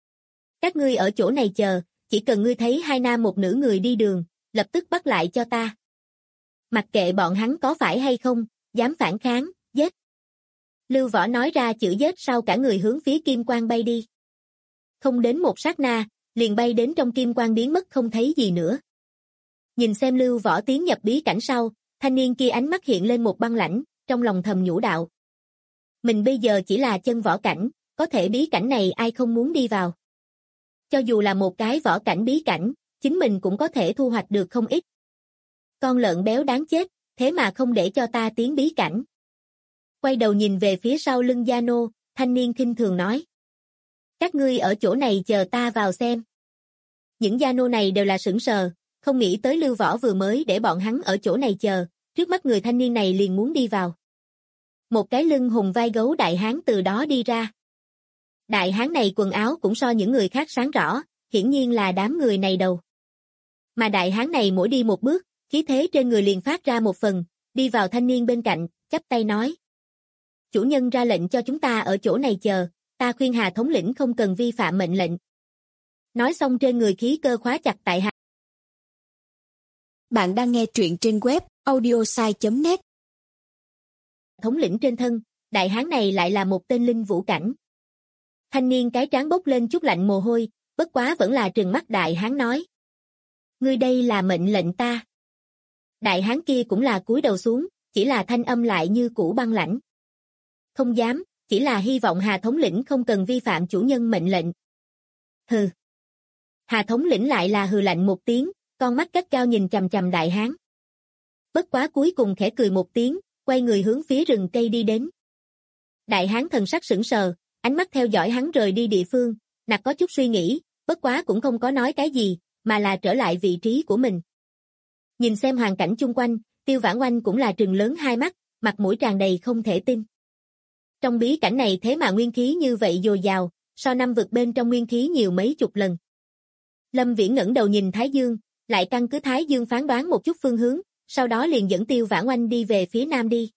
Các ngươi ở chỗ này chờ, chỉ cần ngươi thấy hai nam một nữ người đi đường, lập tức bắt lại cho ta. Mặc kệ bọn hắn có phải hay không, dám phản kháng, giết. Lưu Võ nói ra chữ giết sau cả người hướng phía kim quang bay đi. Không đến một sát na, liền bay đến trong kim quang biến mất không thấy gì nữa. Nhìn xem Lưu Võ tiến nhập bí cảnh sau, thanh niên kia ánh mắt hiện lên một băng lãnh, trong lòng thầm nhủ đạo. Mình bây giờ chỉ là chân võ cảnh, có thể bí cảnh này ai không muốn đi vào. Cho dù là một cái võ cảnh bí cảnh, chính mình cũng có thể thu hoạch được không ít. Con lợn béo đáng chết, thế mà không để cho ta tiến bí cảnh. Quay đầu nhìn về phía sau lưng gia nô, thanh niên khinh thường nói. Các ngươi ở chỗ này chờ ta vào xem. Những gia nô này đều là sững sờ, không nghĩ tới Lưu Võ vừa mới để bọn hắn ở chỗ này chờ, trước mắt người thanh niên này liền muốn đi vào. Một cái lưng hùng vai gấu đại hán từ đó đi ra. Đại hán này quần áo cũng so những người khác sáng rõ, hiển nhiên là đám người này đầu. Mà đại hán này mỗi đi một bước, khí thế trên người liền phát ra một phần, đi vào thanh niên bên cạnh, chắp tay nói. Chủ nhân ra lệnh cho chúng ta ở chỗ này chờ, ta khuyên Hà thống lĩnh không cần vi phạm mệnh lệnh. Nói xong trên người khí cơ khóa chặt tại Hà.
Bạn đang nghe truyện trên web audiosai.net.
Thống lĩnh trên thân, đại hán này lại là một tên linh vũ cảnh. Thanh niên cái trán bốc lên chút lạnh mồ hôi, bất quá vẫn là trừng mắt đại hán nói. Ngươi đây là mệnh lệnh ta. Đại hán kia cũng là cúi đầu xuống, chỉ là thanh âm lại như cũ băng lãnh. Không dám, chỉ là hy vọng Hà thống lĩnh không cần vi phạm chủ nhân mệnh lệnh. Hừ. Hà thống lĩnh lại là hừ lạnh một tiếng, con mắt cắt cao nhìn chằm chằm đại hán. Bất quá cuối cùng khẽ cười một tiếng, quay người hướng phía rừng cây đi đến. Đại hán thần sắc sững sờ, ánh mắt theo dõi hắn rời đi địa phương, nặc có chút suy nghĩ, bất quá cũng không có nói cái gì, mà là trở lại vị trí của mình. Nhìn xem hoàn cảnh chung quanh, Tiêu Vãn Oanh cũng là trừng lớn hai mắt, mặt mũi tràn đầy không thể tin. Trong bí cảnh này thế mà nguyên khí như vậy dồi dào, so năm vực bên trong nguyên khí nhiều mấy chục lần. Lâm Viễn ngẩng đầu nhìn Thái Dương, lại căn cứ Thái Dương phán đoán một chút phương hướng, sau đó liền dẫn Tiêu Vãn Oanh đi về phía nam đi.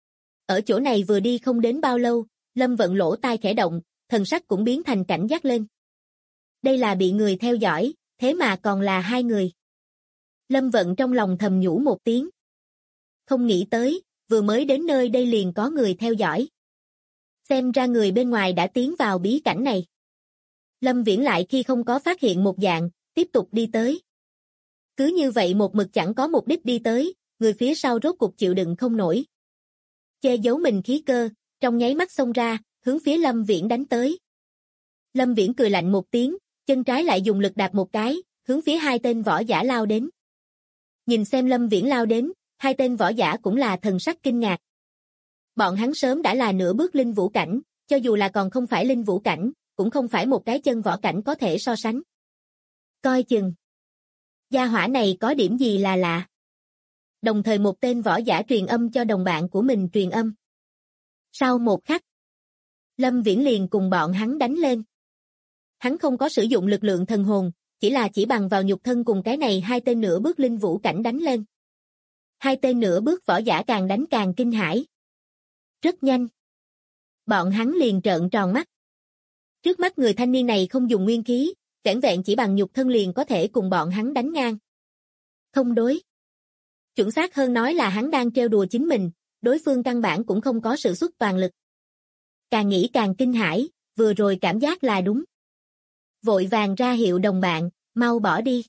Ở chỗ này vừa đi không đến bao lâu, Lâm Vận lỗ tai khẽ động, thần sắc cũng biến thành cảnh giác lên. Đây là bị người theo dõi, thế mà còn là hai người. Lâm Vận trong lòng thầm nhủ một tiếng. Không nghĩ tới, vừa mới đến nơi đây liền có người theo dõi. Xem ra người bên ngoài đã tiến vào bí cảnh này. Lâm Viễn lại khi không có phát hiện một dạng, tiếp tục đi tới. Cứ như vậy một mực chẳng có mục đích đi tới, người phía sau rốt cục chịu đựng không nổi. Che giấu mình khí cơ, trong nháy mắt xông ra, hướng phía Lâm Viễn đánh tới. Lâm Viễn cười lạnh một tiếng, chân trái lại dùng lực đạp một cái, hướng phía hai tên võ giả lao đến. Nhìn xem Lâm Viễn lao đến, hai tên võ giả cũng là thần sắc kinh ngạc. Bọn hắn sớm đã là nửa bước linh vũ cảnh, cho dù là còn không phải linh vũ cảnh, cũng không phải một cái chân võ cảnh có thể so sánh. Coi chừng. Gia hỏa này có điểm gì là lạ. Đồng thời một tên võ giả truyền âm cho đồng bạn của mình truyền âm. Sau một khắc, Lâm Viễn liền cùng bọn hắn đánh lên. Hắn không có sử dụng lực lượng thần hồn, chỉ bằng vào nhục thân cùng cái này hai tên nửa bước linh vũ cảnh đánh lên. Hai tên nửa bước võ giả càng đánh càng kinh hãi. Rất nhanh. Bọn hắn liền trợn tròn mắt. Trước mắt người thanh niên này không dùng nguyên khí, vẻn vẹn chỉ bằng nhục thân liền có thể cùng bọn hắn đánh ngang. Không đối. Chuẩn xác hơn nói là hắn đang trêu đùa chính mình, đối phương căn bản cũng không có sử xuất toàn lực. Càng nghĩ càng kinh hãi, vừa rồi cảm giác là đúng. Vội vàng ra hiệu đồng bạn, mau bỏ đi.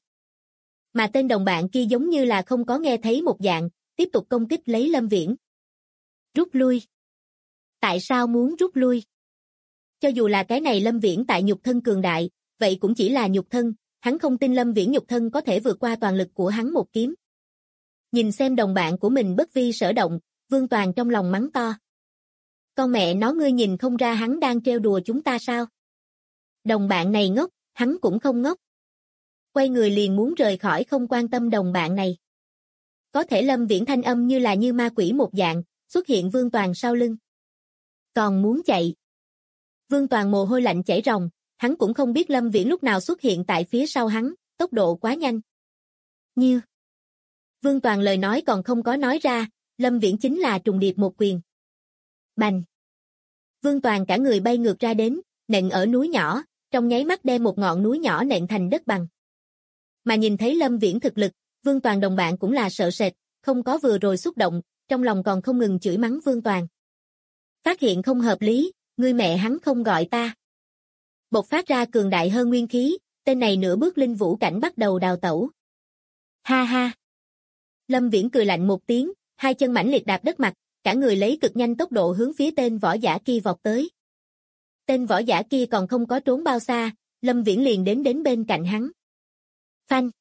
Mà tên đồng bạn kia giống như là không có nghe thấy một dạng, tiếp tục công kích lấy Lâm Viễn. Rút lui. Tại sao muốn rút lui? Cho dù là cái này Lâm Viễn tại nhục thân cường đại, vậy cũng chỉ là nhục thân, hắn không tin Lâm Viễn nhục thân có thể vượt qua toàn lực của hắn một kiếm. Nhìn xem đồng bạn của mình bất vi sở động, Vương Toàn trong lòng mắng to. Con mẹ nó, ngươi nhìn không ra hắn đang trêu đùa chúng ta sao? Đồng bạn này ngốc, hắn cũng không ngốc. Quay người liền muốn rời khỏi, không quan tâm đồng bạn này. Có thể Lâm Viễn thanh âm như là như ma quỷ một dạng, xuất hiện Vương Toàn sau lưng. Còn muốn chạy. Vương Toàn mồ hôi lạnh chảy ròng, hắn cũng không biết Lâm Viễn lúc nào xuất hiện tại phía sau hắn, tốc độ quá nhanh. Như. Vương Toàn lời nói còn không có nói ra, Lâm Viễn chính là trùng điệp một quyền. Bành. Vương Toàn cả người bay ngược ra đến, nện ở núi nhỏ, trong nháy mắt đem một ngọn núi nhỏ nện thành đất bằng. Mà nhìn thấy Lâm Viễn thực lực, Vương Toàn đồng bạn cũng là sợ sệt, không có vừa rồi xúc động, trong lòng còn không ngừng chửi mắng Vương Toàn. Phát hiện không hợp lý, ngươi mẹ hắn không gọi ta. Bộc phát ra cường đại hơn nguyên khí, tên này nửa bước linh vũ cảnh bắt đầu đào tẩu. Ha ha. Lâm Viễn cười lạnh một tiếng, hai chân mãnh liệt đạp đất mặt, cả người lấy cực nhanh tốc độ hướng phía tên võ giả kia vọt tới. Tên võ giả kia còn không có trốn bao xa, Lâm Viễn liền đến bên cạnh hắn. Phanh.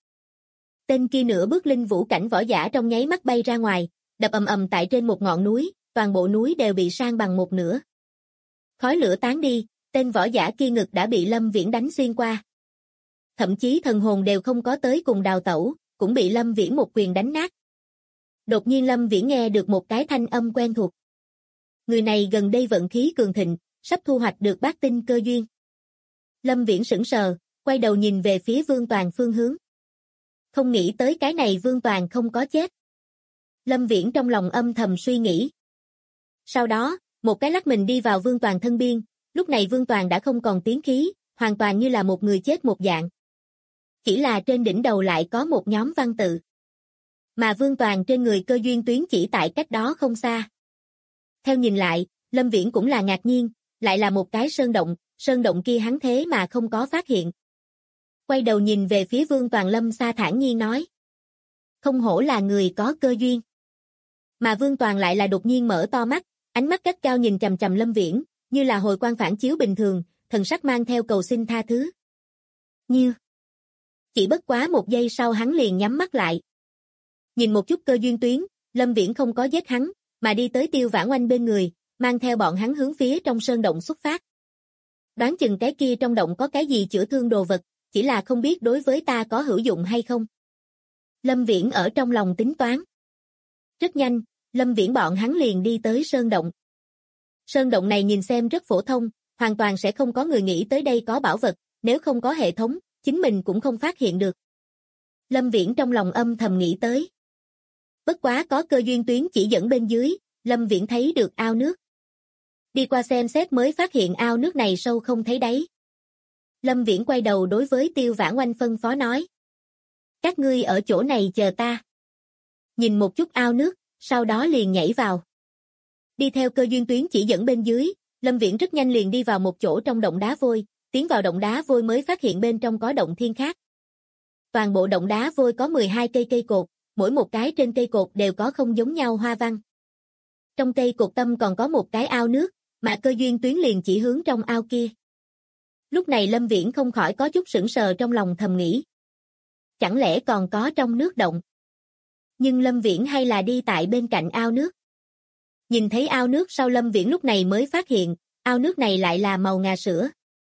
Tên kia nửa bước linh vũ cảnh võ giả trong nháy mắt bay ra ngoài, đập ầm ầm tại trên một ngọn núi, toàn bộ núi đều bị san bằng một nửa. Khói lửa tán đi, tên võ giả kia ngực đã bị Lâm Viễn đánh xuyên qua. Thậm chí thần hồn đều không có tới cùng đào tẩu, cũng bị Lâm Viễn một quyền đánh nát. Đột nhiên Lâm Viễn nghe được một cái thanh âm quen thuộc. Người này gần đây vận khí cường thịnh, sắp thu hoạch được bát tinh cơ duyên. Lâm Viễn sững sờ, quay đầu nhìn về phía Vương Toàn phương hướng. Không nghĩ tới cái này Vương Toàn không có chết. Lâm Viễn trong lòng âm thầm suy nghĩ. Sau đó, một cái lắc mình đi vào Vương Toàn thân biên, lúc này Vương Toàn đã không còn tiếng khí, hoàn toàn như là một người chết một dạng. Chỉ là trên đỉnh đầu lại có một nhóm văn tự. Mà Vương Toàn trên người cơ duyên tuyến chỉ tại cách đó không xa. Theo nhìn lại, Lâm Viễn cũng là ngạc nhiên, lại là một cái sơn động kia hắn thế mà không có phát hiện. Quay đầu nhìn về phía Vương Toàn, Lâm Sa thản nhiên nói. Không hổ là người có cơ duyên. Mà Vương Toàn lại là đột nhiên mở to mắt, ánh mắt gắt cao nhìn chằm chằm Lâm Viễn, như là hồi quang phản chiếu bình thường, thần sắc mang theo cầu xin tha thứ. Như. Chỉ bất quá một giây sau hắn liền nhắm mắt lại. Nhìn một chút cơ duyên tuyến, Lâm Viễn không có giết hắn, mà đi tới Tiêu Vãn Oanh bên người, mang theo bọn hắn hướng phía trong sơn động xuất phát. Đoán chừng cái kia trong động có cái gì chữa thương đồ vật, chỉ là không biết đối với ta có hữu dụng hay không. Lâm Viễn ở trong lòng tính toán. Rất nhanh, Lâm Viễn bọn hắn liền đi tới sơn động. Sơn động này nhìn xem rất phổ thông, hoàn toàn sẽ không có người nghĩ tới đây có bảo vật, nếu không có hệ thống, chính mình cũng không phát hiện được. Lâm Viễn trong lòng âm thầm nghĩ tới. Bất quá có cơ duyên tuyến chỉ dẫn bên dưới, Lâm Viễn thấy được ao nước. Đi qua xem xét mới phát hiện ao nước này sâu không thấy đáy. Lâm Viễn quay đầu đối với Tiêu Vãn Oanh phân phó nói. Các ngươi ở chỗ này chờ ta. Nhìn một chút ao nước, sau đó liền nhảy vào. Đi theo cơ duyên tuyến chỉ dẫn bên dưới, Lâm Viễn rất nhanh liền đi vào một chỗ trong động đá vôi, tiến vào động đá vôi mới phát hiện bên trong có động thiên khác. Toàn bộ động đá vôi có 12 cây cột, mỗi một cái trên cây cột đều có không giống nhau hoa văn. Trong cây cột tâm còn có một cái ao nước, mà cơ duyên tuyến liền chỉ hướng trong ao kia. Lúc này Lâm Viễn không khỏi có chút sững sờ trong lòng thầm nghĩ. Chẳng lẽ còn có trong nước động? Nhưng Lâm Viễn hay là đi tại bên cạnh ao nước. Nhìn thấy ao nước sau Lâm Viễn lúc này mới phát hiện, ao nước này lại là màu ngà sữa.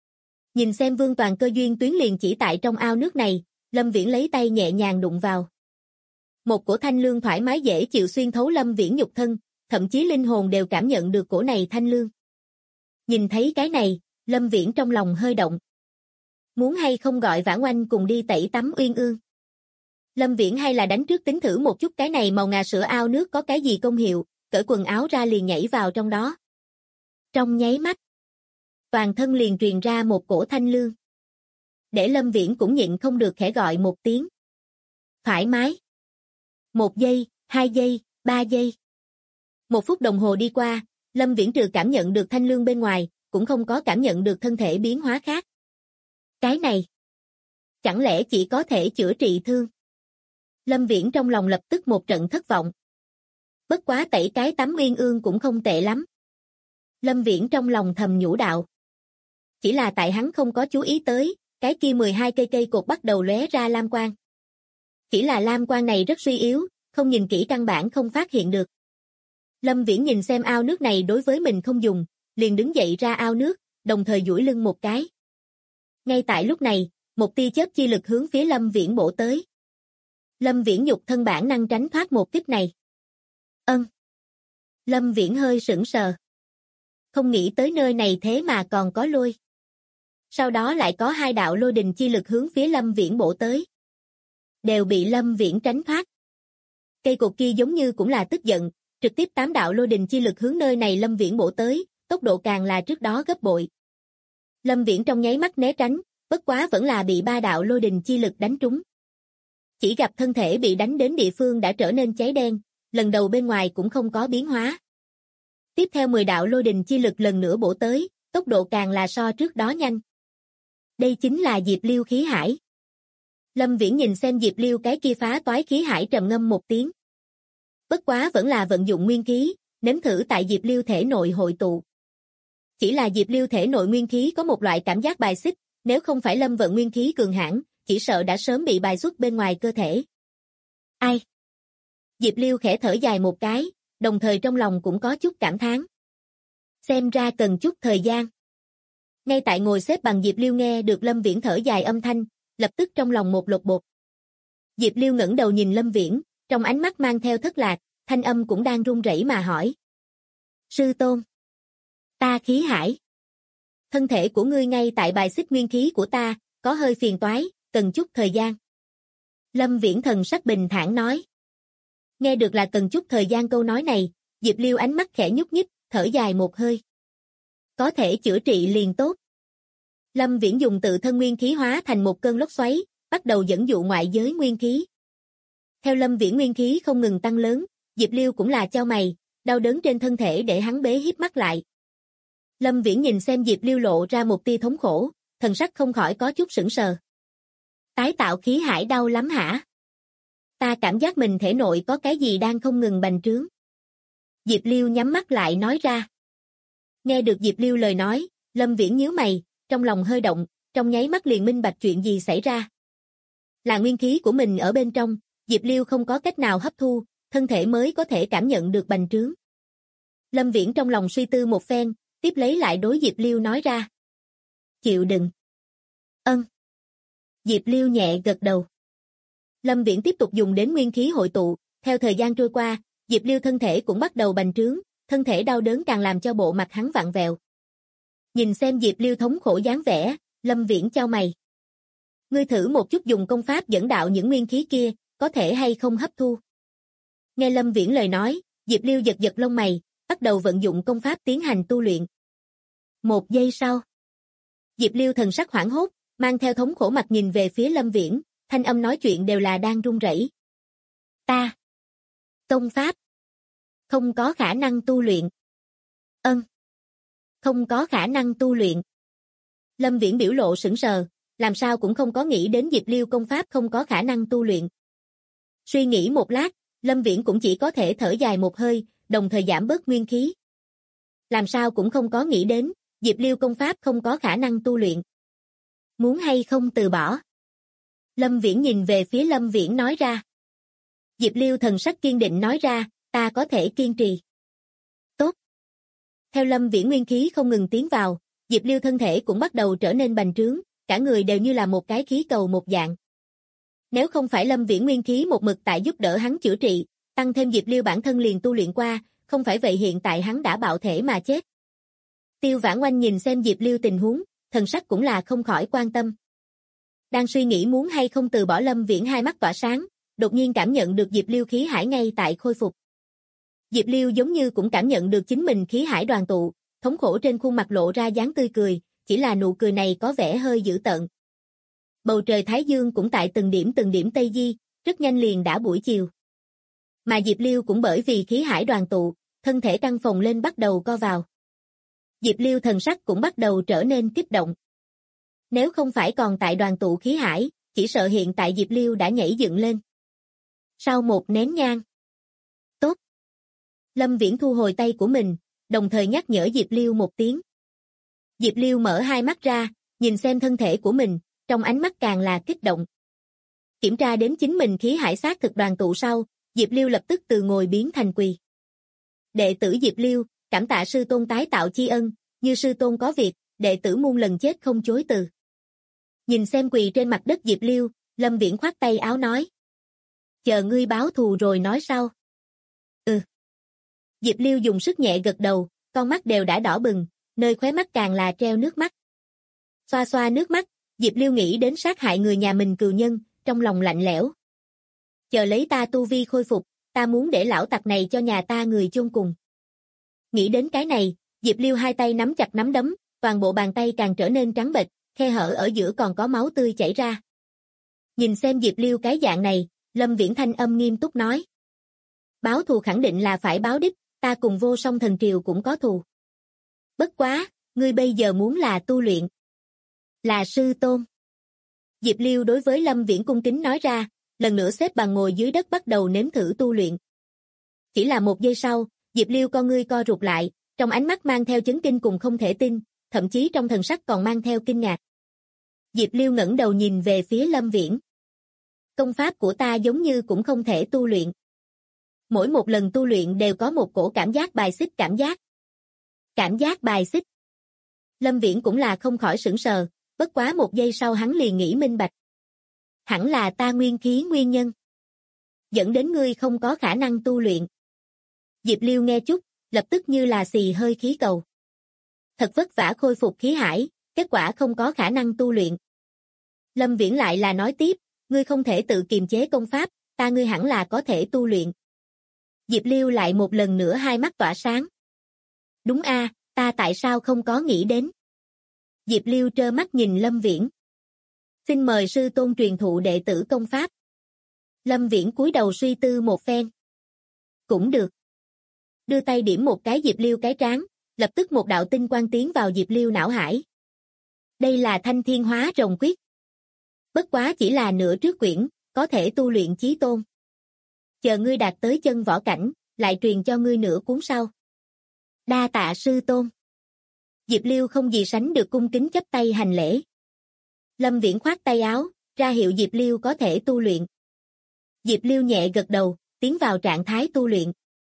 Nhìn xem Vương Toàn cơ duyên tuyến liền chỉ tại trong ao nước này, Lâm Viễn lấy tay nhẹ nhàng đụng vào. Một cổ thanh lương thoải mái dễ chịu xuyên thấu Lâm Viễn nhục thân, thậm chí linh hồn đều cảm nhận được cổ này thanh lương. Nhìn thấy cái này, Lâm Viễn trong lòng hơi động. Muốn hay không gọi Vãn Oanh cùng đi tẩy tắm uyên ương. Lâm Viễn hay là đánh trước tính thử một chút cái này màu ngà sữa ao nước có cái gì công hiệu, cởi quần áo ra liền nhảy vào trong đó. Trong nháy mắt, toàn thân liền truyền ra một cổ thanh lương. Để Lâm Viễn cũng nhịn không được khẽ gọi một tiếng. Thoải mái. 1 giây, 2 giây, 3 giây. 1 phút đồng hồ đi qua, Lâm Viễn trừ cảm nhận được thanh lương bên ngoài, cũng không có cảm nhận được thân thể biến hóa khác. Cái này, chẳng lẽ chỉ có thể chữa trị thương? Lâm Viễn trong lòng lập tức một trận thất vọng. Bất quá tẩy cái tắm nguyên ương cũng không tệ lắm. Lâm Viễn trong lòng thầm nhủ đạo. Chỉ là tại hắn không có chú ý tới, cái kia 12 cây cột bắt đầu lóe ra lam quang. Chỉ là lam quang này rất suy yếu, không nhìn kỹ căn bản không phát hiện được. Lâm Viễn nhìn xem ao nước này đối với mình không dùng, liền đứng dậy ra ao nước, đồng thời duỗi lưng một cái. Ngay tại lúc này, một tia chớp chi lực hướng phía Lâm Viễn bổ tới. Lâm Viễn nhục thân bản năng tránh thoát một kích này. Lâm Viễn hơi sững sờ. Không nghĩ tới nơi này thế mà còn có lôi. Sau đó lại có 2 đạo lôi đình chi lực hướng phía Lâm Viễn bổ tới. Đều bị Lâm Viễn tránh thoát. Cây cột kia giống như cũng là tức giận, trực tiếp 8 đạo lôi đình chi lực hướng nơi này Lâm Viễn bổ tới, tốc độ càng là trước đó gấp bội. Lâm Viễn trong nháy mắt né tránh, bất quá vẫn là bị 3 đạo lôi đình chi lực đánh trúng. Chỉ gặp thân thể bị đánh đến địa phương đã trở nên cháy đen, lần đầu bên ngoài cũng không có biến hóa. Tiếp theo 10 đạo lôi đình chi lực lần nữa bổ tới, tốc độ càng là so trước đó nhanh. Đây chính là Diệp Liêu khí hải. Lâm Viễn nhìn xem Diệp Liêu cái kia phá toái khí hải trầm ngâm một tiếng. Bất quá vẫn là vận dụng nguyên khí, nếm thử tại Diệp Liêu thể nội hội tụ. Chỉ là Diệp Liêu thể nội nguyên khí có một loại cảm giác bài xích, nếu không phải Lâm vận nguyên khí cường hãn, chỉ sợ đã sớm bị bài xuất bên ngoài cơ thể. Ai? Diệp Liêu khẽ thở dài một cái, đồng thời trong lòng cũng có chút cảm thán. Xem ra cần chút thời gian. Ngay tại ngồi xếp bằng Diệp Liêu nghe được Lâm Viễn thở dài âm thanh, lập tức trong lòng một lột bột. Diệp Liêu ngẩng đầu nhìn Lâm Viễn, trong ánh mắt mang theo thất lạc, thanh âm cũng đang run rẩy mà hỏi. Sư tôn. Ta khí hải. Thân thể của ngươi ngay tại bài xích nguyên khí của ta, có hơi phiền toái, cần chút thời gian. Lâm Viễn thần sắc bình thản nói. Nghe được là cần chút thời gian câu nói này, Diệp Liêu ánh mắt khẽ nhúc nhích, thở dài một hơi. Có thể chữa trị liền tốt. Lâm Viễn dùng tự thân nguyên khí hóa thành một cơn lốc xoáy, bắt đầu dẫn dụ ngoại giới nguyên khí. Theo Lâm Viễn nguyên khí không ngừng tăng lớn, Diệp Liêu cũng là chau mày, đau đớn trên thân thể để hắn bế híp mắt lại. Lâm Viễn nhìn xem Diệp Liêu lộ ra một tia thống khổ, thần sắc không khỏi có chút sững sờ. Tái tạo khí hải đau lắm hả? Ta cảm giác mình thể nội có cái gì đang không ngừng bành trướng. Diệp Liêu nhắm mắt lại nói ra. Nghe được Diệp Liêu lời nói, Lâm Viễn nhíu mày, trong lòng hơi động, trong nháy mắt liền minh bạch chuyện gì xảy ra. Là nguyên khí của mình ở bên trong, Diệp Liêu không có cách nào hấp thu, thân thể mới có thể cảm nhận được bành trướng. Lâm Viễn trong lòng suy tư một phen, tiếp lấy lại đối Diệp Liêu nói ra. Chịu đựng. Diệp Liêu nhẹ gật đầu. Lâm Viễn tiếp tục dùng đến nguyên khí hội tụ, theo thời gian trôi qua, Diệp Liêu thân thể cũng bắt đầu bành trướng, thân thể đau đớn càng làm cho bộ mặt hắn vặn vẹo. Nhìn xem Diệp Liêu thống khổ dáng vẻ, Lâm Viễn chau mày. Ngươi thử một chút dùng công pháp dẫn đạo những nguyên khí kia, có thể hay không hấp thu? Nghe Lâm Viễn lời nói, Diệp Liêu giật giật lông mày, bắt đầu vận dụng công pháp tiến hành tu luyện. 1 giây sau, Diệp Liêu thần sắc hoảng hốt, mang theo thống khổ mặt nhìn về phía Lâm Viễn, thanh âm nói chuyện đều là đang run rẩy. Ta. Công pháp. Không có khả năng tu luyện. Không có khả năng tu luyện. Lâm Viễn biểu lộ sững sờ, làm sao cũng không có nghĩ đến Diệp Liêu công pháp không có khả năng tu luyện. Suy nghĩ một lát, Lâm Viễn cũng chỉ có thể thở dài một hơi, đồng thời giảm bớt nguyên khí. Làm sao cũng không có nghĩ đến, Diệp Liêu công pháp không có khả năng tu luyện. Muốn hay không từ bỏ? Lâm Viễn nhìn về phía Lâm Viễn nói ra. Diệp Liêu thần sắc kiên định nói ra, ta có thể kiên trì. Tốt. Theo Lâm Viễn nguyên khí không ngừng tiến vào, Diệp Liêu thân thể cũng bắt đầu trở nên bành trướng, cả người đều như là một cái khí cầu một dạng. Nếu không phải Lâm Viễn nguyên khí một mực tại giúp đỡ hắn chữa trị, tăng thêm Diệp Liêu bản thân liền tu luyện qua, không phải vậy hiện tại hắn đã bạo thể mà chết. Tiêu Vãn Oanh nhìn xem Diệp Liêu tình huống, thần sắc cũng là không khỏi quan tâm. Đang suy nghĩ muốn hay không từ bỏ Lâm Viễn hai mắt tỏa sáng, đột nhiên cảm nhận được Diệp Liêu khí hải ngay tại khôi phục. Diệp Liêu giống như cũng cảm nhận được chính mình khí hải đoàn tụ, thống khổ trên khuôn mặt lộ ra dáng tươi cười, chỉ là nụ cười này có vẻ hơi dữ tợn. Bầu trời Thái Dương cũng tại từng điểm tây di, rất nhanh liền đã buổi chiều. Mà Diệp Liêu cũng bởi vì khí hải đoàn tụ, thân thể căng phồng lên bắt đầu co vào. Diệp Liêu thần sắc cũng bắt đầu trở nên kích động. Nếu không phải còn tại đoàn tụ khí hải, chỉ sợ hiện tại Diệp Liêu đã nhảy dựng lên. Sau một nén nhang. Tốt. Lâm Viễn thu hồi tay của mình, đồng thời nhắc nhở Diệp Liêu một tiếng. Diệp Liêu mở hai mắt ra, nhìn xem thân thể của mình, trong ánh mắt càng là kích động. Kiểm tra đến chính mình khí hải xác thực đoàn tụ sau, Diệp Liêu lập tức từ ngồi biến thành quỳ. Đệ tử Diệp Liêu, cảm tạ sư tôn tái tạo tri ân, như sư tôn có việc, đệ tử muôn lần chết không chối từ. Nhìn xem quỳ trên mặt đất Diệp Liêu, Lâm Viễn khoát tay áo nói. Chờ ngươi báo thù rồi nói sau. Ừ. Diệp Liêu dùng sức nhẹ gật đầu, con mắt đều đã đỏ bừng, nơi khóe mắt càng là treo nước mắt. Xoa xoa nước mắt, Diệp Liêu nghĩ đến sát hại người nhà mình cừu nhân, trong lòng lạnh lẽo. Chờ lấy ta tu vi khôi phục, ta muốn để lão tặc này cho nhà ta người chôn cùng. Nghĩ đến cái này, Diệp Liêu hai tay nắm chặt nắm đấm, toàn bộ bàn tay càng trở nên trắng bệch, khe hở ở giữa còn có máu tươi chảy ra. Nhìn xem Diệp Liêu cái dạng này, Lâm Viễn thanh âm nghiêm túc nói. Báo thù khẳng định là phải báo đích, ta cùng Vô Song Thần Triều cũng có thù. Bất quá, ngươi bây giờ muốn là tu luyện. Là sư tôn. Diệp Liêu đối với Lâm Viễn cung kính nói ra, lần nữa xếp bằng ngồi dưới đất bắt đầu nếm thử tu luyện. Chỉ là một giây sau, Diệp Liêu con ngươi co rụt lại, trong ánh mắt mang theo chấn kinh cùng không thể tin, thậm chí trong thần sắc còn mang theo kinh ngạc. Diệp Liêu ngẩng đầu nhìn về phía Lâm Viễn. Công pháp của ta giống như cũng không thể tu luyện. Mỗi một lần tu luyện đều có một cổ cảm giác bài xích cảm giác. Cảm giác bài xích. Lâm Viễn cũng là không khỏi sửng sờ, bất quá một giây sau hắn liền nghĩ minh bạch. Hẳn là ta nguyên khí nguyên nhân. Dẫn đến ngươi không có khả năng tu luyện. Diệp Liêu nghe chút, lập tức như là xì hơi khí cầu. Thật vất vả khôi phục khí hải, kết quả không có khả năng tu luyện. Lâm Viễn lại là nói tiếp, ngươi không thể tự kiềm chế công pháp, ta ngươi hẳn là có thể tu luyện. Diệp Liêu lại một lần nữa hai mắt tỏa sáng. Đúng a, ta tại sao không có nghĩ đến? Diệp Liêu trơ mắt nhìn Lâm Viễn. Xin mời sư tôn truyền thụ đệ tử công pháp. Lâm Viễn cúi đầu suy tư một phen. Cũng được. Đưa tay điểm một cái Diệp Liêu cái trán, lập tức một đạo tinh quang tiến vào Diệp Liêu não hải. Đây là Thanh Thiên Hóa Rồng Quyết. Bất quá chỉ là nửa trước quyển, có thể tu luyện chí tôn. Chờ ngươi đạt tới chân võ cảnh, lại truyền cho ngươi nửa cuốn sau. Đa tạ sư tôn. Diệp Liêu không gì sánh được cung kính chắp tay hành lễ. Lâm Viễn khoát tay áo, ra hiệu Diệp Liêu có thể tu luyện. Diệp Liêu nhẹ gật đầu, tiến vào trạng thái tu luyện.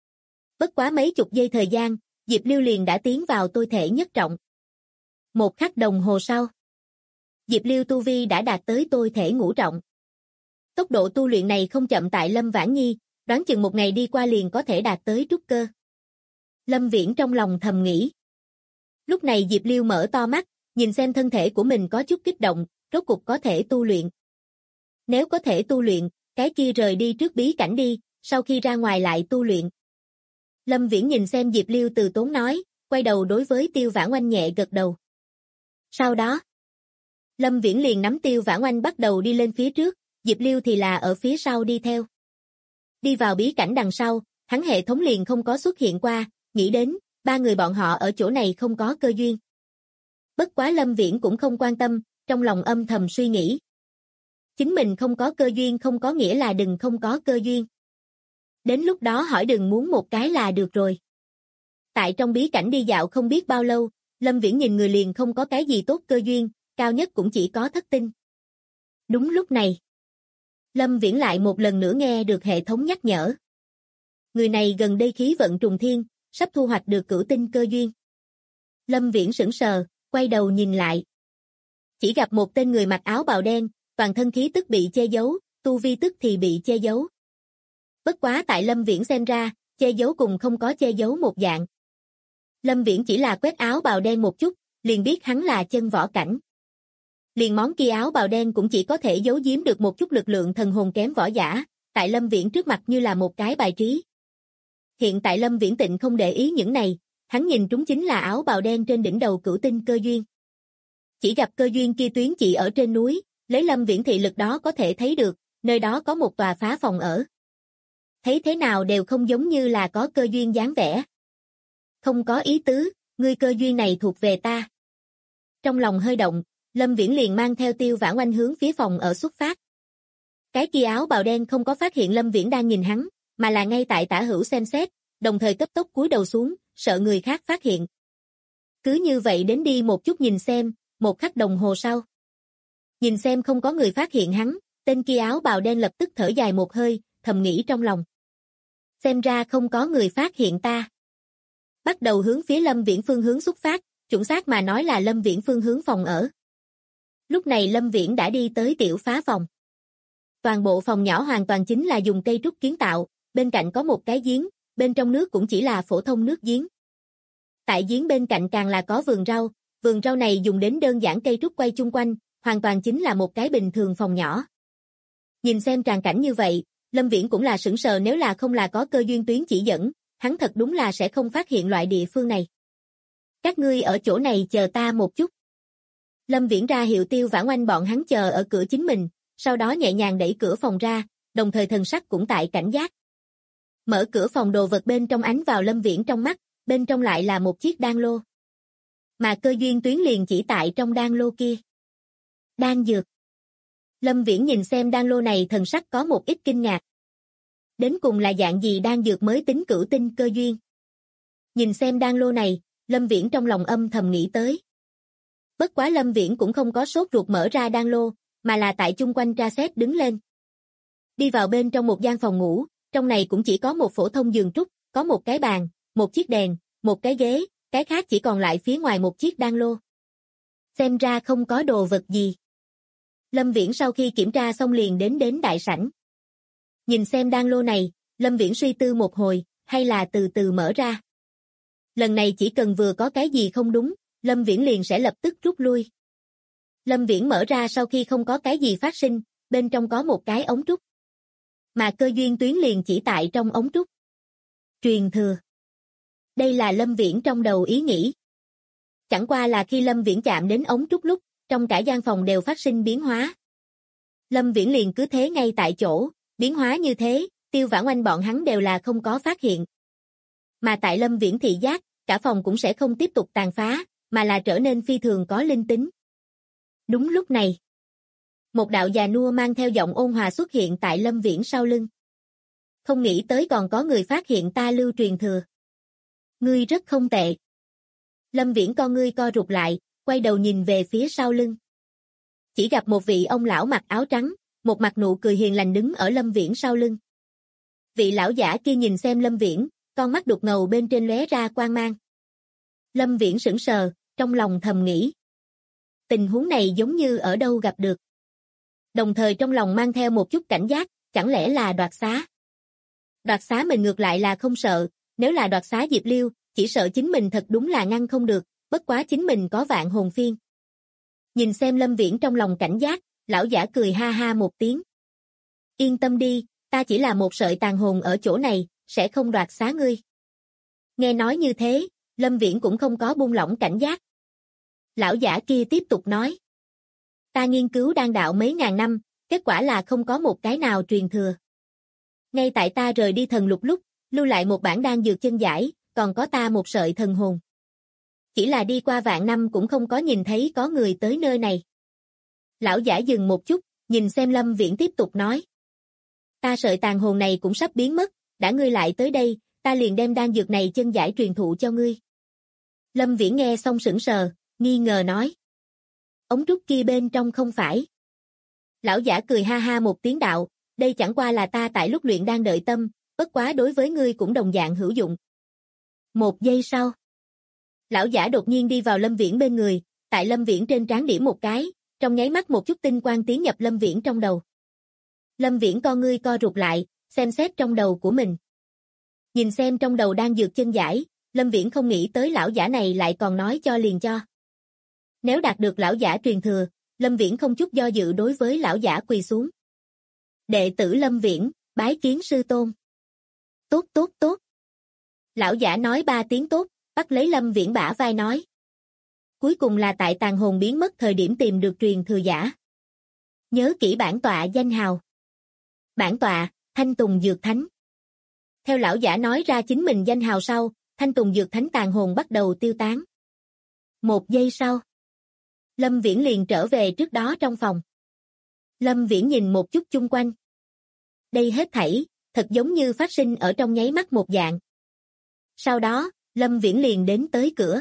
Bất quá mấy chục giây thời gian, Diệp Liêu liền đã tiến vào tôi thể nhất trọng. Một khắc đồng hồ sau, Diệp Liêu tu vi đã đạt tới tôi thể ngũ trọng. Tốc độ tu luyện này không chậm tại Lâm Vãn Nhi, đoán chừng một ngày đi qua liền có thể đạt tới trúc cơ. Lâm Viễn trong lòng thầm nghĩ. Lúc này Diệp Liêu mở to mắt, nhìn xem thân thể của mình có chút kích động, rốt cục có thể tu luyện. Nếu có thể tu luyện, cái kia rời đi trước bí cảnh đi, sau khi ra ngoài lại tu luyện. Lâm Viễn nhìn xem Diệp Liêu từ tốn nói, quay đầu đối với Tiêu Vãn Oanh nhẹ gật đầu. Sau đó, Lâm Viễn liền nắm Tiêu Vãn Oanh bắt đầu đi lên phía trước, Diệp Liêu thì là ở phía sau đi theo. Đi vào bí cảnh đằng sau, hắn hệ thống liền không có xuất hiện qua, nghĩ đến, ba người bọn họ ở chỗ này không có cơ duyên. Bất quá Lâm Viễn cũng không quan tâm, trong lòng âm thầm suy nghĩ. Chính mình không có cơ duyên không có nghĩa là đừng không có cơ duyên. Đến lúc đó hỏi đừng muốn một cái là được rồi. Tại trong bí cảnh đi dạo không biết bao lâu, Lâm Viễn nhìn người liền không có cái gì tốt cơ duyên, cao nhất cũng chỉ có thất tinh. Đúng lúc này, Lâm Viễn lại một lần nữa nghe được hệ thống nhắc nhở. Người này gần đây khí vận trùng thiên, sắp thu hoạch được cửu tinh cơ duyên. Lâm Viễn sững sờ, quay đầu nhìn lại. Chỉ gặp một tên người mặc áo bào đen, toàn thân khí tức bị che giấu, tu vi tức thì bị che giấu. Bất quá tại Lâm Viễn xem ra, che giấu cùng không có che giấu một dạng. Lâm Viễn chỉ là quét áo bào đen một chút, liền biết hắn là chân võ cảnh. Liền món kia áo bào đen cũng chỉ có thể giấu giếm được một chút lực lượng thần hồn kém võ giả, tại Lâm Viễn trước mặt như là một cái bài trí. Hiện tại Lâm Viễn tịnh không để ý những này, hắn nhìn trúng chính là áo bào đen trên đỉnh đầu Cửu Tinh Cơ Duyên. Chỉ gặp cơ duyên kia tuyến chỉ ở trên núi, lấy Lâm Viễn thị lực đó có thể thấy được, nơi đó có một tòa phá phòng ở. Thấy thế nào đều không giống như là có cơ duyên dáng vẻ. Không có ý tứ, ngươi cơ duyên này thuộc về ta. Trong lòng hơi động, Lâm Viễn liền mang theo Tiêu Vãn Oanh hướng phía phòng ở xuất phát. Cái kia áo bào đen không có phát hiện Lâm Viễn đang nhìn hắn, mà là ngay tại tả hữu xem xét, đồng thời cấp tốc cúi đầu xuống, sợ người khác phát hiện. Cứ như vậy đến đi một chút nhìn xem, một khắc đồng hồ sau. Nhìn xem không có người phát hiện hắn, tên kia áo bào đen lập tức thở dài một hơi, thầm nghĩ trong lòng. Xem ra không có người phát hiện ta. Bắt đầu hướng phía Lâm Viễn phương hướng xuất phát, chuẩn xác mà nói là Lâm Viễn phương hướng phòng ở. Lúc này Lâm Viễn đã đi tới tiểu phá phòng. Toàn bộ phòng nhỏ hoàn toàn chính là dùng cây trúc kiến tạo, bên cạnh có một cái giếng, bên trong nước cũng chỉ là phổ thông nước giếng. Tại giếng bên cạnh càng là có vườn rau này dùng đến đơn giản cây trúc quay chung quanh, hoàn toàn chính là một cái bình thường phòng nhỏ. Nhìn xem tràng cảnh như vậy, Lâm Viễn cũng là sững sờ, nếu là không là có cơ duyên tuyến chỉ dẫn, hắn thật đúng là sẽ không phát hiện loại địa phương này. Các ngươi ở chỗ này chờ ta một chút. Lâm Viễn ra hiệu Tiêu Vãn Oanh bọn hắn chờ ở cửa chính mình, sau đó nhẹ nhàng đẩy cửa phòng ra, đồng thời thần sắc cũng tại cảnh giác. Mở cửa phòng, đồ vật bên trong ánh vào Lâm Viễn trong mắt, bên trong lại là một chiếc đan lô. Mà cơ duyên tuyến liền chỉ tại trong đan lô kia. Đan dược. Lâm Viễn nhìn xem đan lô này, thần sắc có một ít kinh ngạc. Đến cùng là dạng gì đan dược mới tính cửu tinh cơ duyên? Nhìn xem đan lô này, Lâm Viễn trong lòng âm thầm nghĩ tới. Bất quá Lâm Viễn cũng không có sốt ruột mở ra đan lô, mà là tại chung quanh tra xét đứng lên. Đi vào bên trong một gian phòng ngủ, trong này cũng chỉ có một phổ thông giường trúc, có một cái bàn, một chiếc đèn, một cái ghế, cái khác chỉ còn lại phía ngoài một chiếc đan lô. Xem ra không có đồ vật gì. Lâm Viễn sau khi kiểm tra xong liền đến đại sảnh. Nhìn xem đan lô này, Lâm Viễn suy tư một hồi, hay là từ từ mở ra. Lần này chỉ cần vừa có cái gì không đúng, Lâm Viễn liền sẽ lập tức rút lui. Lâm Viễn mở ra sau khi không có cái gì phát sinh, bên trong có một cái ống trúc. Mà cơ duyên tuyến liền chỉ tại trong ống trúc. Truyền thừa. Đây là Lâm Viễn trong đầu ý nghĩ. Chẳng qua là khi Lâm Viễn chạm đến ống trúc lúc, trong cả gian phòng đều phát sinh biến hóa. Lâm Viễn liền cứ thế ngay tại chỗ, biến hóa như thế, Tiêu Vãn Oanh bọn hắn đều là không có phát hiện. Mà tại Lâm Viễn thị giác, cả phòng cũng sẽ không tiếp tục tàn phá, mà là trở nên phi thường có linh tính. Đúng lúc này, một đạo già nua mang theo giọng ôn hòa xuất hiện tại Lâm Viễn sau lưng. Không nghĩ tới còn có người phát hiện ta lưu truyền thừa. Ngươi rất không tệ. Lâm Viễn con ngươi co rụt lại, quay đầu nhìn về phía sau lưng. Chỉ gặp một vị ông lão mặc áo trắng, một mặt nụ cười hiền lành đứng ở Lâm Viễn sau lưng. Vị lão giả kia nhìn xem Lâm Viễn, con mắt đục ngầu bên trên lóe ra quang mang. Lâm Viễn sững sờ, trong lòng thầm nghĩ. Tình huống này giống như ở đâu gặp được. Đồng thời trong lòng mang theo một chút cảnh giác, chẳng lẽ là đoạt xá. Đoạt xá mình ngược lại là không sợ, nếu là đoạt xá Diệp Liêu, chỉ sợ chính mình thật đúng là ngăn không được, bất quá chính mình có Vạn Hồn Phiên. Nhìn xem Lâm Viễn trong lòng cảnh giác, lão giả cười ha ha một tiếng. Yên tâm đi, ta chỉ là một sợi tàn hồn ở chỗ này, sẽ không đoạt xá ngươi. Nghe nói như thế, Lâm Viễn cũng không có buông lỏng cảnh giác. Lão giả kia tiếp tục nói. Ta nghiên cứu đan đạo mấy ngàn năm, kết quả là không có một cái nào truyền thừa. Ngay tại ta rời đi thần lục lúc, lưu lại một bản đan dược chân giải, còn có ta một sợi thần hồn. Chỉ là đi qua vạn năm cũng không có nhìn thấy có người tới nơi này. Lão giả dừng một chút, nhìn xem Lâm Viễn tiếp tục nói. Ta sợi tàn hồn này cũng sắp biến mất, đã ngươi lại tới đây, ta liền đem đan dược này chân giải truyền thụ cho ngươi. Lâm Viễn nghe xong sững sờ, nghi ngờ nói. Ống trúc kia bên trong không phải. Lão giả cười ha ha một tiếng đạo, đây chẳng qua là ta tại lúc luyện đang đợi tâm, bất quá đối với ngươi cũng đồng dạng hữu dụng. Một giây sau, lão giả đột nhiên đi vào Lâm Viễn bên người, tại Lâm Viễn trên trán điểm một cái, trong nháy mắt một chút tinh quang tiến nhập Lâm Viễn trong đầu. Lâm Viễn con ngươi co rụt lại, xem xét trong đầu của mình. Nhìn xem trong đầu đang dược chân giải, Lâm Viễn không nghĩ tới lão giả này lại còn nói cho liền cho. Nếu đạt được lão giả truyền thừa, Lâm Viễn không chút do dự đối với lão giả quỳ xuống. Đệ tử Lâm Viễn, bái kiến sư tôn. Tốt tốt tốt. Lão giả nói 3 tiếng tốt, bắt lấy Lâm Viễn bả vai nói. Cuối cùng là tại tàn hồn biến mất thời điểm tìm được truyền thừa giả. Nhớ kỹ bản tọa danh hào. Bản tọa, Thanh Tùng Dược Thánh. Theo lão giả nói ra chính mình danh hào sau, Thanh Tùng Dược Thánh tàn hồn bắt đầu tiêu tán. 1 giây sau, Lâm Viễn liền trở về trước đó trong phòng. Lâm Viễn nhìn một chút chung quanh. Đây hết thảy, thật giống như phát sinh ở trong nháy mắt một dạng. Sau đó, Lâm Viễn liền đến tới cửa.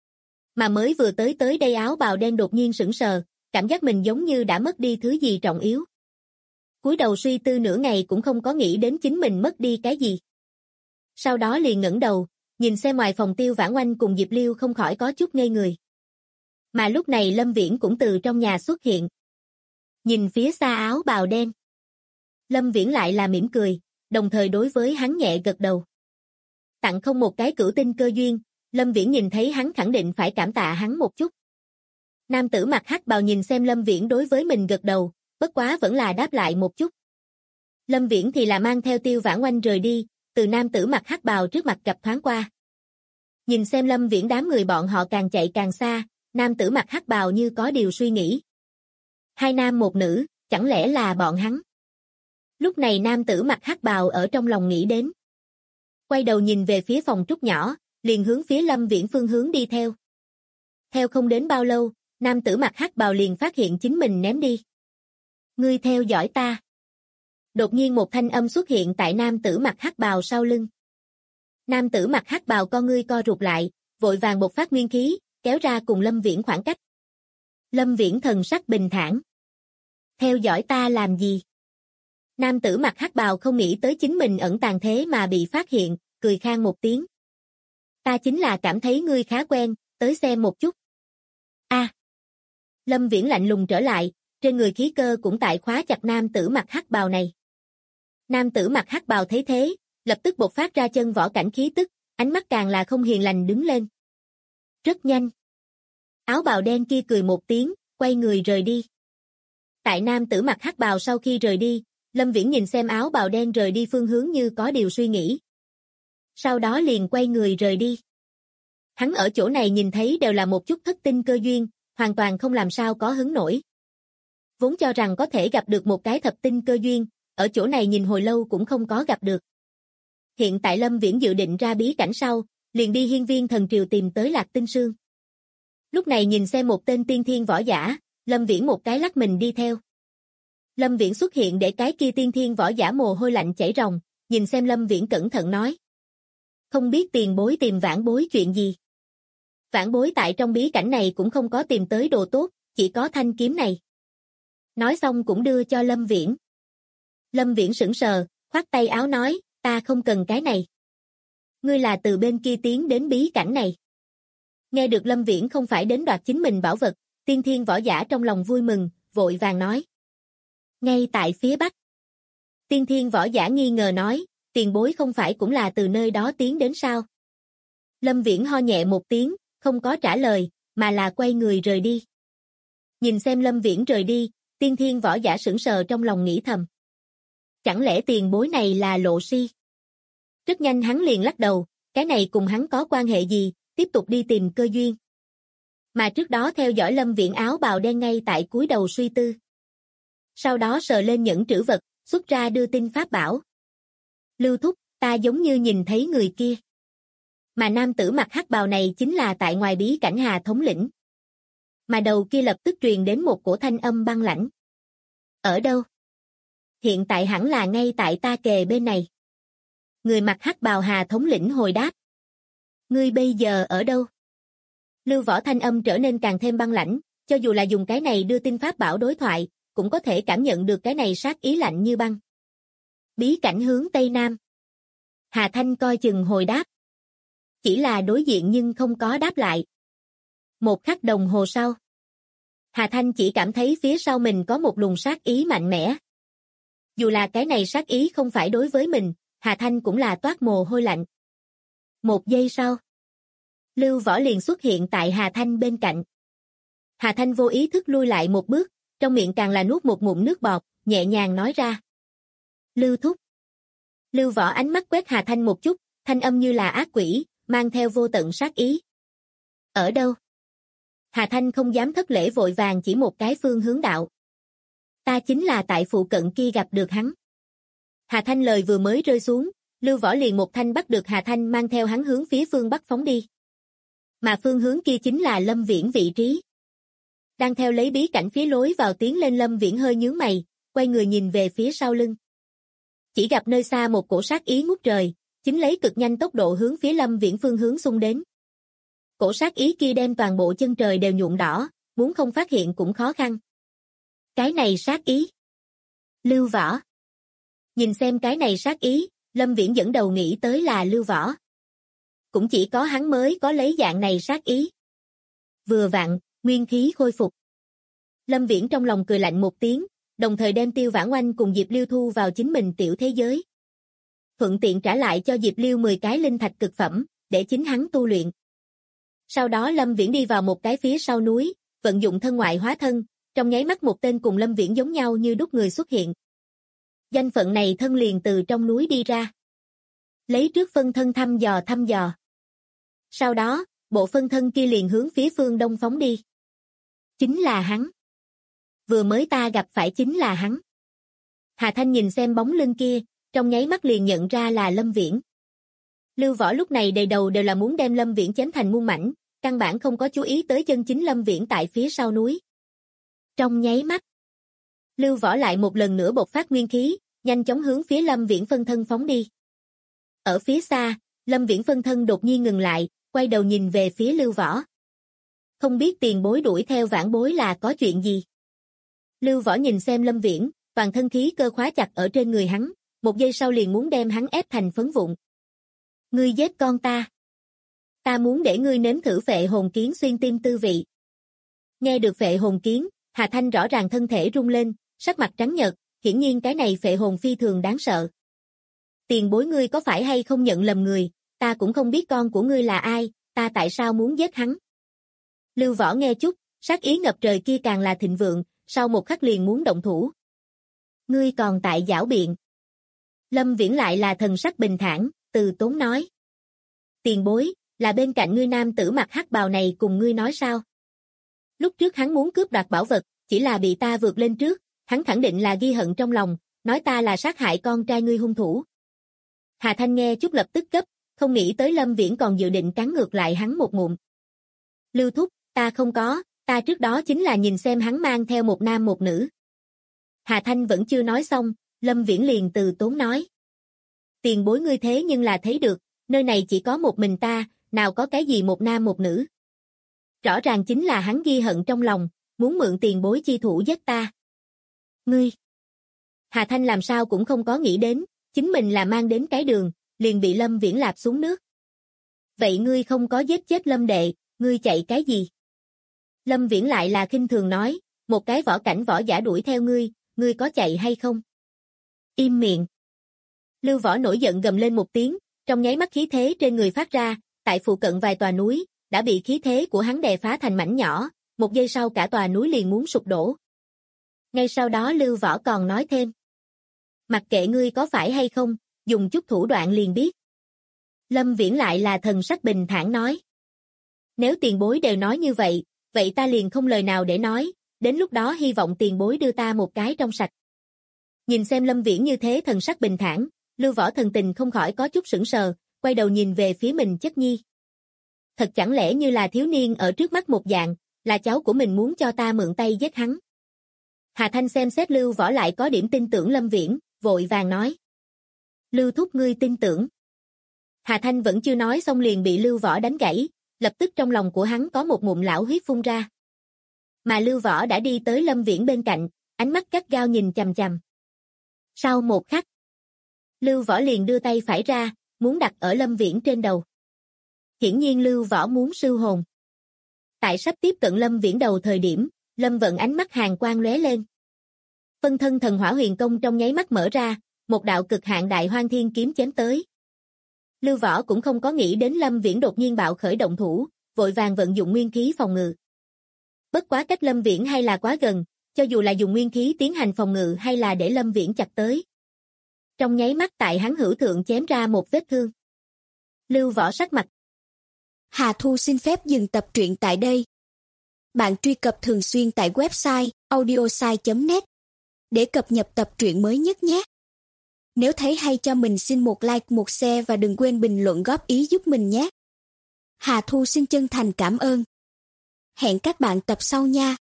Mà mới vừa tới đây áo bào đen đột nhiên sững sờ, cảm giác mình giống như đã mất đi thứ gì trọng yếu. Cúi đầu suy tư nửa ngày cũng không có nghĩ đến chính mình mất đi cái gì. Sau đó liền ngẩng đầu, nhìn xem ngoài phòng Tiêu Vãn Oanh cùng Diệp Liêu không khỏi có chút ngây người. Mà lúc này Lâm Viễn cũng từ trong nhà xuất hiện. Nhìn phía xa áo bào đen. Lâm Viễn lại là mỉm cười, đồng thời đối với hắn nhẹ gật đầu. Tặng không một cái cửu tinh cơ duyên, Lâm Viễn nhìn thấy hắn khẳng định phải cảm tạ hắn một chút. Nam tử mặc hắc bào nhìn xem Lâm Viễn đối với mình gật đầu, bất quá vẫn là đáp lại một chút. Lâm Viễn thì là mang theo Tiêu Vãn Oanh rời đi, từ nam tử mặc hắc bào trước mặt gặp thoáng qua. Nhìn xem Lâm Viễn đám người bọn họ càng chạy càng xa, nam tử mặc hắc bào như có điều suy nghĩ. 2 nam 1 nữ, chẳng lẽ là bọn hắn? Lúc này nam tử mặc hắc bào ở trong lòng nghĩ đến. Quay đầu nhìn về phía phòng trúc nhỏ, liền hướng phía Lâm Viễn phương hướng đi theo. Theo không đến bao lâu, nam tử mặc hắc bào liền phát hiện chính mình ném đi. Ngươi theo dõi ta. Đột nhiên một thanh âm xuất hiện tại nam tử mặc hắc bào sau lưng. Nam tử mặc hắc bào con ngươi co rụt lại, vội vàng bộc phát nguyên khí, kéo ra cùng Lâm Viễn khoảng cách. Lâm Viễn thần sắc bình thản. Theo dõi ta làm gì? Nam tử mặc hắc bào không nghĩ tới chính mình ẩn tàng thế mà bị phát hiện, cười khan một tiếng. Ta chính là cảm thấy ngươi khá quen, tới xem một chút. A. Lâm Viễn lạnh lùng trở lại, trên người khí cơ cũng tại khóa chặt nam tử mặc hắc bào này. Nam tử mặc hắc bào thấy thế, lập tức bộc phát ra chân võ cảnh khí tức, ánh mắt càng là không hiền lành đứng lên. Rất nhanh. Áo bào đen kia cười một tiếng, quay người rời đi. Tại nam tử mặc hắc bào sau khi rời đi, Lâm Viễn nhìn xem áo bào đen rời đi phương hướng như có điều suy nghĩ. Sau đó liền quay người rời đi. Hắn ở chỗ này nhìn thấy đều là một chút thất tinh cơ duyên, hoàn toàn không làm sao có hứng nổi. Vốn cho rằng có thể gặp được một cái thập tinh cơ duyên, ở chỗ này nhìn hồi lâu cũng không có gặp được. Hiện tại Lâm Viễn dự định ra bí cảnh sau, liền đi hiên viên thần triều tìm tới Lạc Tinh Sương. Lúc này nhìn xem một tên tiên thiên võ giả, Lâm Viễn một cái lắc mình đi theo. Lâm Viễn xuất hiện để cái kia tiên thiên võ giả mồ hôi lạnh chảy ròng, nhìn xem Lâm Viễn cẩn thận nói. Không biết tiền bối tìm vãn bối chuyện gì. Vãn bối tại trong bí cảnh này cũng không có tìm tới đồ tốt, chỉ có thanh kiếm này. Nói xong cũng đưa cho Lâm Viễn. Lâm Viễn sững sờ, khoát tay áo nói, ta không cần cái này. Ngươi là từ bên kia tiến đến bí cảnh này. Nghe được Lâm Viễn không phải đến đoạt chính mình bảo vật, tiên thiên võ giả trong lòng vui mừng, vội vàng nói. Ngay tại phía bắc. Tiên thiên võ giả nghi ngờ nói, tiền bối không phải cũng là từ nơi đó tiến đến sao? Lâm Viễn ho nhẹ một tiếng, không có trả lời, mà là quay người rời đi. Nhìn xem Lâm Viễn rời đi, tiên thiên võ giả sững sờ trong lòng nghĩ thầm. Chẳng lẽ tiền bối này là Lộ Si? Rất nhanh hắn liền lắc đầu, cái này cùng hắn có quan hệ gì, tiếp tục đi tìm cơ duyên. Mà trước đó theo dõi Lâm Viễn áo bào đen ngay tại cúi đầu suy tư. Sau đó sờ lên nhẫn trữ vật, xuất ra đưa tin pháp bảo. Lưu thúc, ta giống như nhìn thấy người kia. Mà nam tử mặc hắc bào này chính là tại ngoài bí cảnh Hà thống lĩnh. Mà đầu kia lập tức truyền đến một cổ thanh âm băng lãnh. Ở đâu? Hiện tại hẳn là ngay tại ta kề bên này. Người mặc hắc bào Hà thống lĩnh hồi đáp. Ngươi bây giờ ở đâu? Lưu Võ thanh âm trở nên càng thêm băng lãnh, cho dù là dùng cái này đưa tin pháp bảo đối thoại, cũng có thể cảm nhận được cái này sát ý lạnh như băng. Bí cảnh hướng Tây Nam. Hà Thanh coi chừng hồi đáp. Chỉ là đối diện nhưng không có đáp lại. Một khắc đồng hồ sau. Hà Thanh chỉ cảm thấy phía sau mình có một luồng sát ý mạnh mẽ. Dù là cái này sát ý không phải đối với mình, Hà Thanh cũng là toát mồ hôi lạnh. 1 giây sau. Lưu Võ liền xuất hiện tại Hà Thanh bên cạnh. Hà Thanh vô ý thức lui lại một bước, trong miệng càng là nuốt một ngụm nước bọt, nhẹ nhàng nói ra. Lưu thúc. Lưu Võ ánh mắt quét Hà Thanh một chút, thanh âm như là ác quỷ, mang theo vô tận sát ý. Ở đâu? Hà Thanh không dám thất lễ vội vàng chỉ một cái phương hướng đạo. Ta chính là tại phụ cận kia gặp được hắn. Hà Thanh lời vừa mới rơi xuống, Lưu Võ liền một thanh bắt được Hà Thanh mang theo hắn hướng phía phương Bắc phóng đi. Mà phương hướng kia chính là Lâm Viễn vị trí. Đang theo lấy bí cảnh phía lối vào tiến lên, Lâm Viễn hơi nhướng mày, quay người nhìn về phía sau lưng. Chỉ gặp nơi xa một cổ sát ý ngút trời, chính lấy cực nhanh tốc độ hướng phía Lâm Viễn phương hướng xung đến. Cổ sát ý kia đem toàn bộ chân trời đều nhuộm đỏ, muốn không phát hiện cũng khó khăn. Cái này sát ý. Lưu Võ. Nhìn xem cái này sát ý, Lâm Viễn dẫn đầu nghĩ tới là Lưu Võ. Cũng chỉ có hắn mới có lấy dạng này sát ý. Vừa vặn, nguyên khí khôi phục. Lâm Viễn trong lòng cười lạnh một tiếng, đồng thời đem Tiêu Vãn Oanh cùng Diệp Liêu thu vào chính mình tiểu thế giới. Thuận tiện trả lại cho Diệp Liêu 10 cái linh thạch cực phẩm, để chính hắn tu luyện. Sau đó Lâm Viễn đi vào một cái phía sau núi, vận dụng thân ngoại hóa thân, trong nháy mắt một tên cùng Lâm Viễn giống nhau như đúc người xuất hiện. Danh phận này thân liền từ trong núi đi ra. Lấy trước phân thân thăm dò. Sau đó, bộ phân thân kia liền hướng phía phương đông phóng đi. Chính là hắn. Vừa mới ta gặp phải chính là hắn. Hà Thanh nhìn xem bóng lưng kia, trong nháy mắt liền nhận ra là Lâm Viễn. Lưu Võ lúc này đầy đầu đều là muốn đem Lâm Viễn chém thành muôn mảnh, căn bản không có chú ý tới chân chính Lâm Viễn tại phía sau núi. Trong nháy mắt, Lưu Võ lại một lần nữa bộc phát nguyên khí, nhanh chóng hướng phía Lâm Viễn phân thân phóng đi. Ở phía xa, Lâm Viễn phân thân đột nhiên ngừng lại, quay đầu nhìn về phía Lưu Võ. Không biết tiền bối đuổi theo vãn bối là có chuyện gì? Lưu Võ nhìn xem Lâm Viễn, toàn thân khí cơ khóa chặt ở trên người hắn, một giây sau liền muốn đem hắn ép thành phấn vụn. Ngươi giết con ta. Ta muốn để ngươi nếm thử phệ hồn kiến xuyên tim tư vị. Nghe được phệ hồn kiến, Hà Thanh rõ ràng thân thể rung lên, sắc mặt trắng nhợt, hiển nhiên cái này phệ hồn phi thường đáng sợ. Tiền bối ngươi có phải hay không nhận lầm người, ta cũng không biết con của ngươi là ai, ta tại sao muốn giết hắn. Lưu Võ nghe chút, sát ý ngập trời kia càng là thịnh vượng, sau một khắc liền muốn động thủ. Ngươi còn tại giảo biện. Lâm Viễn lại là thần sắc bình thản, từ tốn nói. Tiền bối, là bên cạnh ngươi nam tử mặc hắc bào này cùng ngươi nói sao? Lúc trước hắn muốn cướp đoạt bảo vật, chỉ là bị ta vượt lên trước, hắn khẳng định là ghi hận trong lòng, nói ta là sát hại con trai ngươi hung thủ. Hà Thanh nghe chút lập tức gấp, không nghĩ tới Lâm Viễn còn dự định cắn ngược lại hắn một ngụm. Lưu thúc, ta không có, ta trước đó chính là nhìn xem hắn mang theo một nam một nữ. Hà Thanh vẫn chưa nói xong, Lâm Viễn liền từ tốn nói. Tiền bối ngươi thế nhưng là thấy được, nơi này chỉ có một mình ta, nào có cái gì một nam một nữ. Rõ ràng chính là hắn ghi hận trong lòng, muốn mượn tiền bối chi thủ giết ta. Ngươi! Hà Thanh làm sao cũng không có nghĩ đến, chính mình là mang đến cái đường, liền bị Lâm Viễn lạp xuống nước. Vậy ngươi không có giết chết Lâm đệ, ngươi chạy cái gì? Lâm Viễn lại là khinh thường nói, một cái võ cảnh võ giả đuổi theo ngươi có chạy hay không? Im miệng! Lưu Võ nổi giận gầm lên một tiếng, trong nháy mắt khí thế trên người phát ra, tại phụ cận vài tòa núi, đã bị khí thế của hắn đè phá thành mảnh nhỏ, một giây sau cả tòa núi liền muốn sụp đổ. Ngay sau đó Lưu Võ còn nói thêm. Mặc kệ ngươi có phải hay không, dùng chút thủ đoạn liền biết. Lâm Viễn lại là thần sắc bình thản nói. Nếu tiền bối đều nói như vậy, vậy ta liền không lời nào để nói, đến lúc đó hy vọng tiền bối đưa ta một cái trong sạch. Nhìn xem Lâm Viễn như thế thần sắc bình thản, Lưu Võ thần tình không khỏi có chút sững sờ, quay đầu nhìn về phía mình chất nhi. Thật chẳng lẽ như là thiếu niên ở trước mắt một dạng, là cháu của mình muốn cho ta mượn tay giết hắn. Hà Thanh xem xét Lưu Võ lại có điểm tin tưởng Lâm Viễn, vội vàng nói. Lưu thúc ngươi tin tưởng. Hà Thanh vẫn chưa nói xong liền bị Lưu Võ đánh gãy, lập tức trong lòng của hắn có một ngụm lão huyết phun ra. Mà Lưu Võ đã đi tới Lâm Viễn bên cạnh, ánh mắt gắt gao nhìn chằm chằm. Sau một khắc, Lưu Võ liền đưa tay phải ra, muốn đặt ở Lâm Viễn trên đầu. Hiển nhiên Lưu Võ muốn sưu hồn. Tại sắp tiếp cận Lâm Viễn đầu thời điểm, Lâm Vận ánh mắt hàn quang lóe lên. Phân thân thần hỏa huyền công trong nháy mắt mở ra, một đạo cực hạn đại hoang thiên kiếm chém tới. Lưu Võ cũng không có nghĩ đến Lâm Viễn đột nhiên bạo khởi động thủ, vội vàng vận dụng nguyên khí phòng ngự. Bất quá cách Lâm Viễn hay là quá gần, cho dù là dùng nguyên khí tiến hành phòng ngự hay là để Lâm Viễn chặt tới. Trong nháy mắt tại hắn hữu thượng chém ra một vết thương. Lưu Võ sắc mặt
Hà Thu xin phép dừng tập truyện tại đây. Bạn truy cập thường xuyên tại website audiosai.net để cập nhật tập truyện mới nhất nhé. Nếu thấy hay cho mình xin một like, một share và đừng quên bình luận góp ý giúp mình nhé. Hà Thu xin chân thành cảm ơn. Hẹn các bạn tập sau nha.